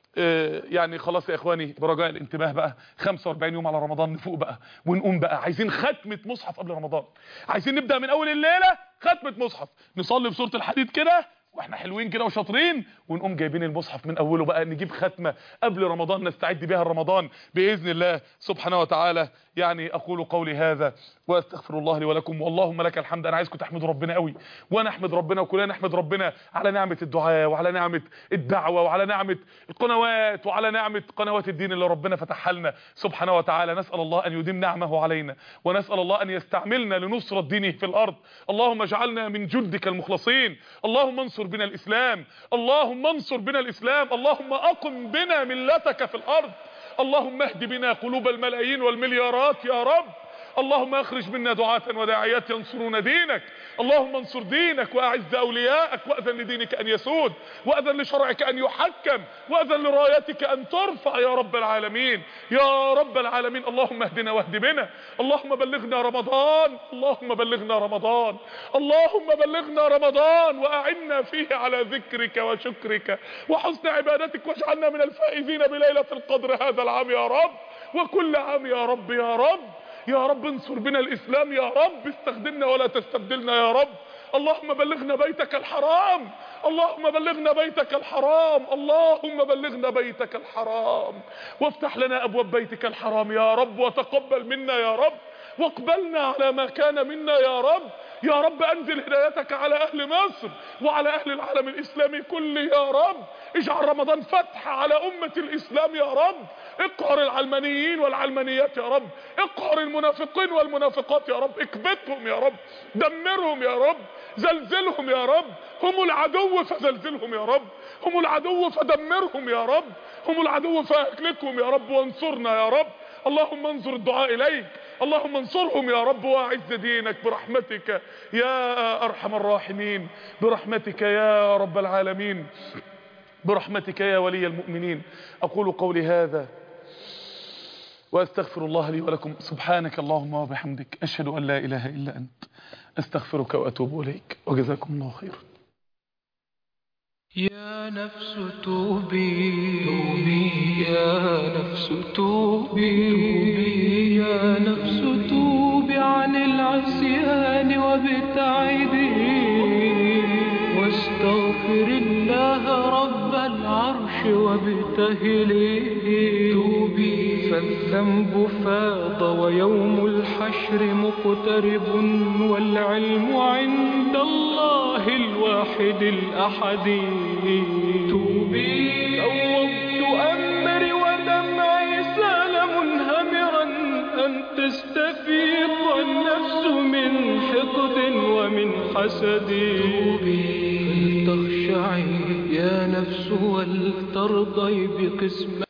يعني خلاص يا اخواني، برجاء الانتباه بقى، خمسة واربعين يوم على رمضان، نفوق بقى ونقوم بقى. عايزين ختمة مصحف قبل رمضان، عايزين نبدأ من اول الليلة ختمة مصحف، نصلي بسورة الحديد كده واحنا حلوين كده وشاطرين، ونقوم جايبين المصحف من اوله بقى، نجيب ختمة قبل رمضان نستعد بها رمضان باذن الله سبحانه وتعالى. يعني اقول قولي هذا واستغفر الله لي ولكم، واللهم لك الحمد. انا عايزكم تحمدوا ربنا قوي، وانا احمد ربنا وكلنا نحمد ربنا على نعمة الدعاء وعلى نعمة الدعوة وعلى نعمة القنوات وعلى نعمة قنوات الدين اللي ربنا فتحها لنا سبحانه وتعالى. نسأل الله ان يديم نعمه علينا، ونسأل الله ان يستعملنا لنصرة دينه في الارض. اللهم اجعلنا من جندك المخلصين، اللهم انصر بنا الاسلام، اللهم انصر بنا الاسلام، اللهم اقم بنا ملتك في الارض، اللهم اهد بنا قلوب الملايين والمليارات يا رب، اللهم اخرج منا دعاة وداعيات ينصرون دينك، اللهم انصر دينك واعز اولياءك، واذن لدينك ان يسود، واذن لشرعك ان يحكم، واذن لرايتك ان ترفع يا رب العالمين يا رب العالمين. اللهم اهدنا واهد بنا، اللهم بلغنا رمضان، اللهم بلغنا رمضان، اللهم بلغنا رمضان واعنا فيه على ذكرك وشكرك وحسن عبادتك، واجعلنا من الفائزين بليلة القدر هذا العام يا رب، وكل عام يا رب يا رب يا رب. انصر بنا الاسلام يا رب، استخدمنا ولا تستبدلنا يا رب. اللهم بلغنا بيتك الحرام، اللهم بلغنا بيتك الحرام، اللهم بلغنا بيتك الحرام، وافتح لنا ابواب بيتك الحرام يا رب، وتقبل منا يا رب، واقبلنا على ما كان منا يا رب. يا رب انزل هدايتك على اهل مصر وعلى اهل العالم الاسلامي كله يا رب. اجعل رمضان فتح على امة الاسلام يا رب. اقهر العلمانيين والعلمانيات يا رب، اقهر المنافقين والمنافقات يا رب، اكبتهم يا رب، دمرهم يا رب، زلزلهم يا رب. هم العدو فزلزلهم يا رب، هم العدو فدمرهم يا رب، هم العدو فاهلكهم يا رب، وانصرنا يا رب. اللهم انظر الدعاء اليك، اللهم انصرهم يا رب، واعز دينك برحمتك يا ارحم الراحمين، برحمتك يا رب العالمين، برحمتك يا ولي المؤمنين. اقول قولي هذا واستغفر الله لي ولكم. سبحانك اللهم وبحمدك، اشهد ان لا اله الا انت، استغفرك واتوب اليك، وجزاكم الله خيرا. يا نفس توبي توبي يا نفس توبي يا نفس توبي عن العصيان وابتعدي، واستغفر الله رب العرش وابتهلي. توبي فالذنب فاض ويوم الحشر مقترب، والعلم عند الله الواحد الأحد. توبي فوضت أمري ودمعي سال منهمرا، أن تستفيض النفس من حقد ومن حسد. توبي فلتخشعي يا نفس ولترضي بقسم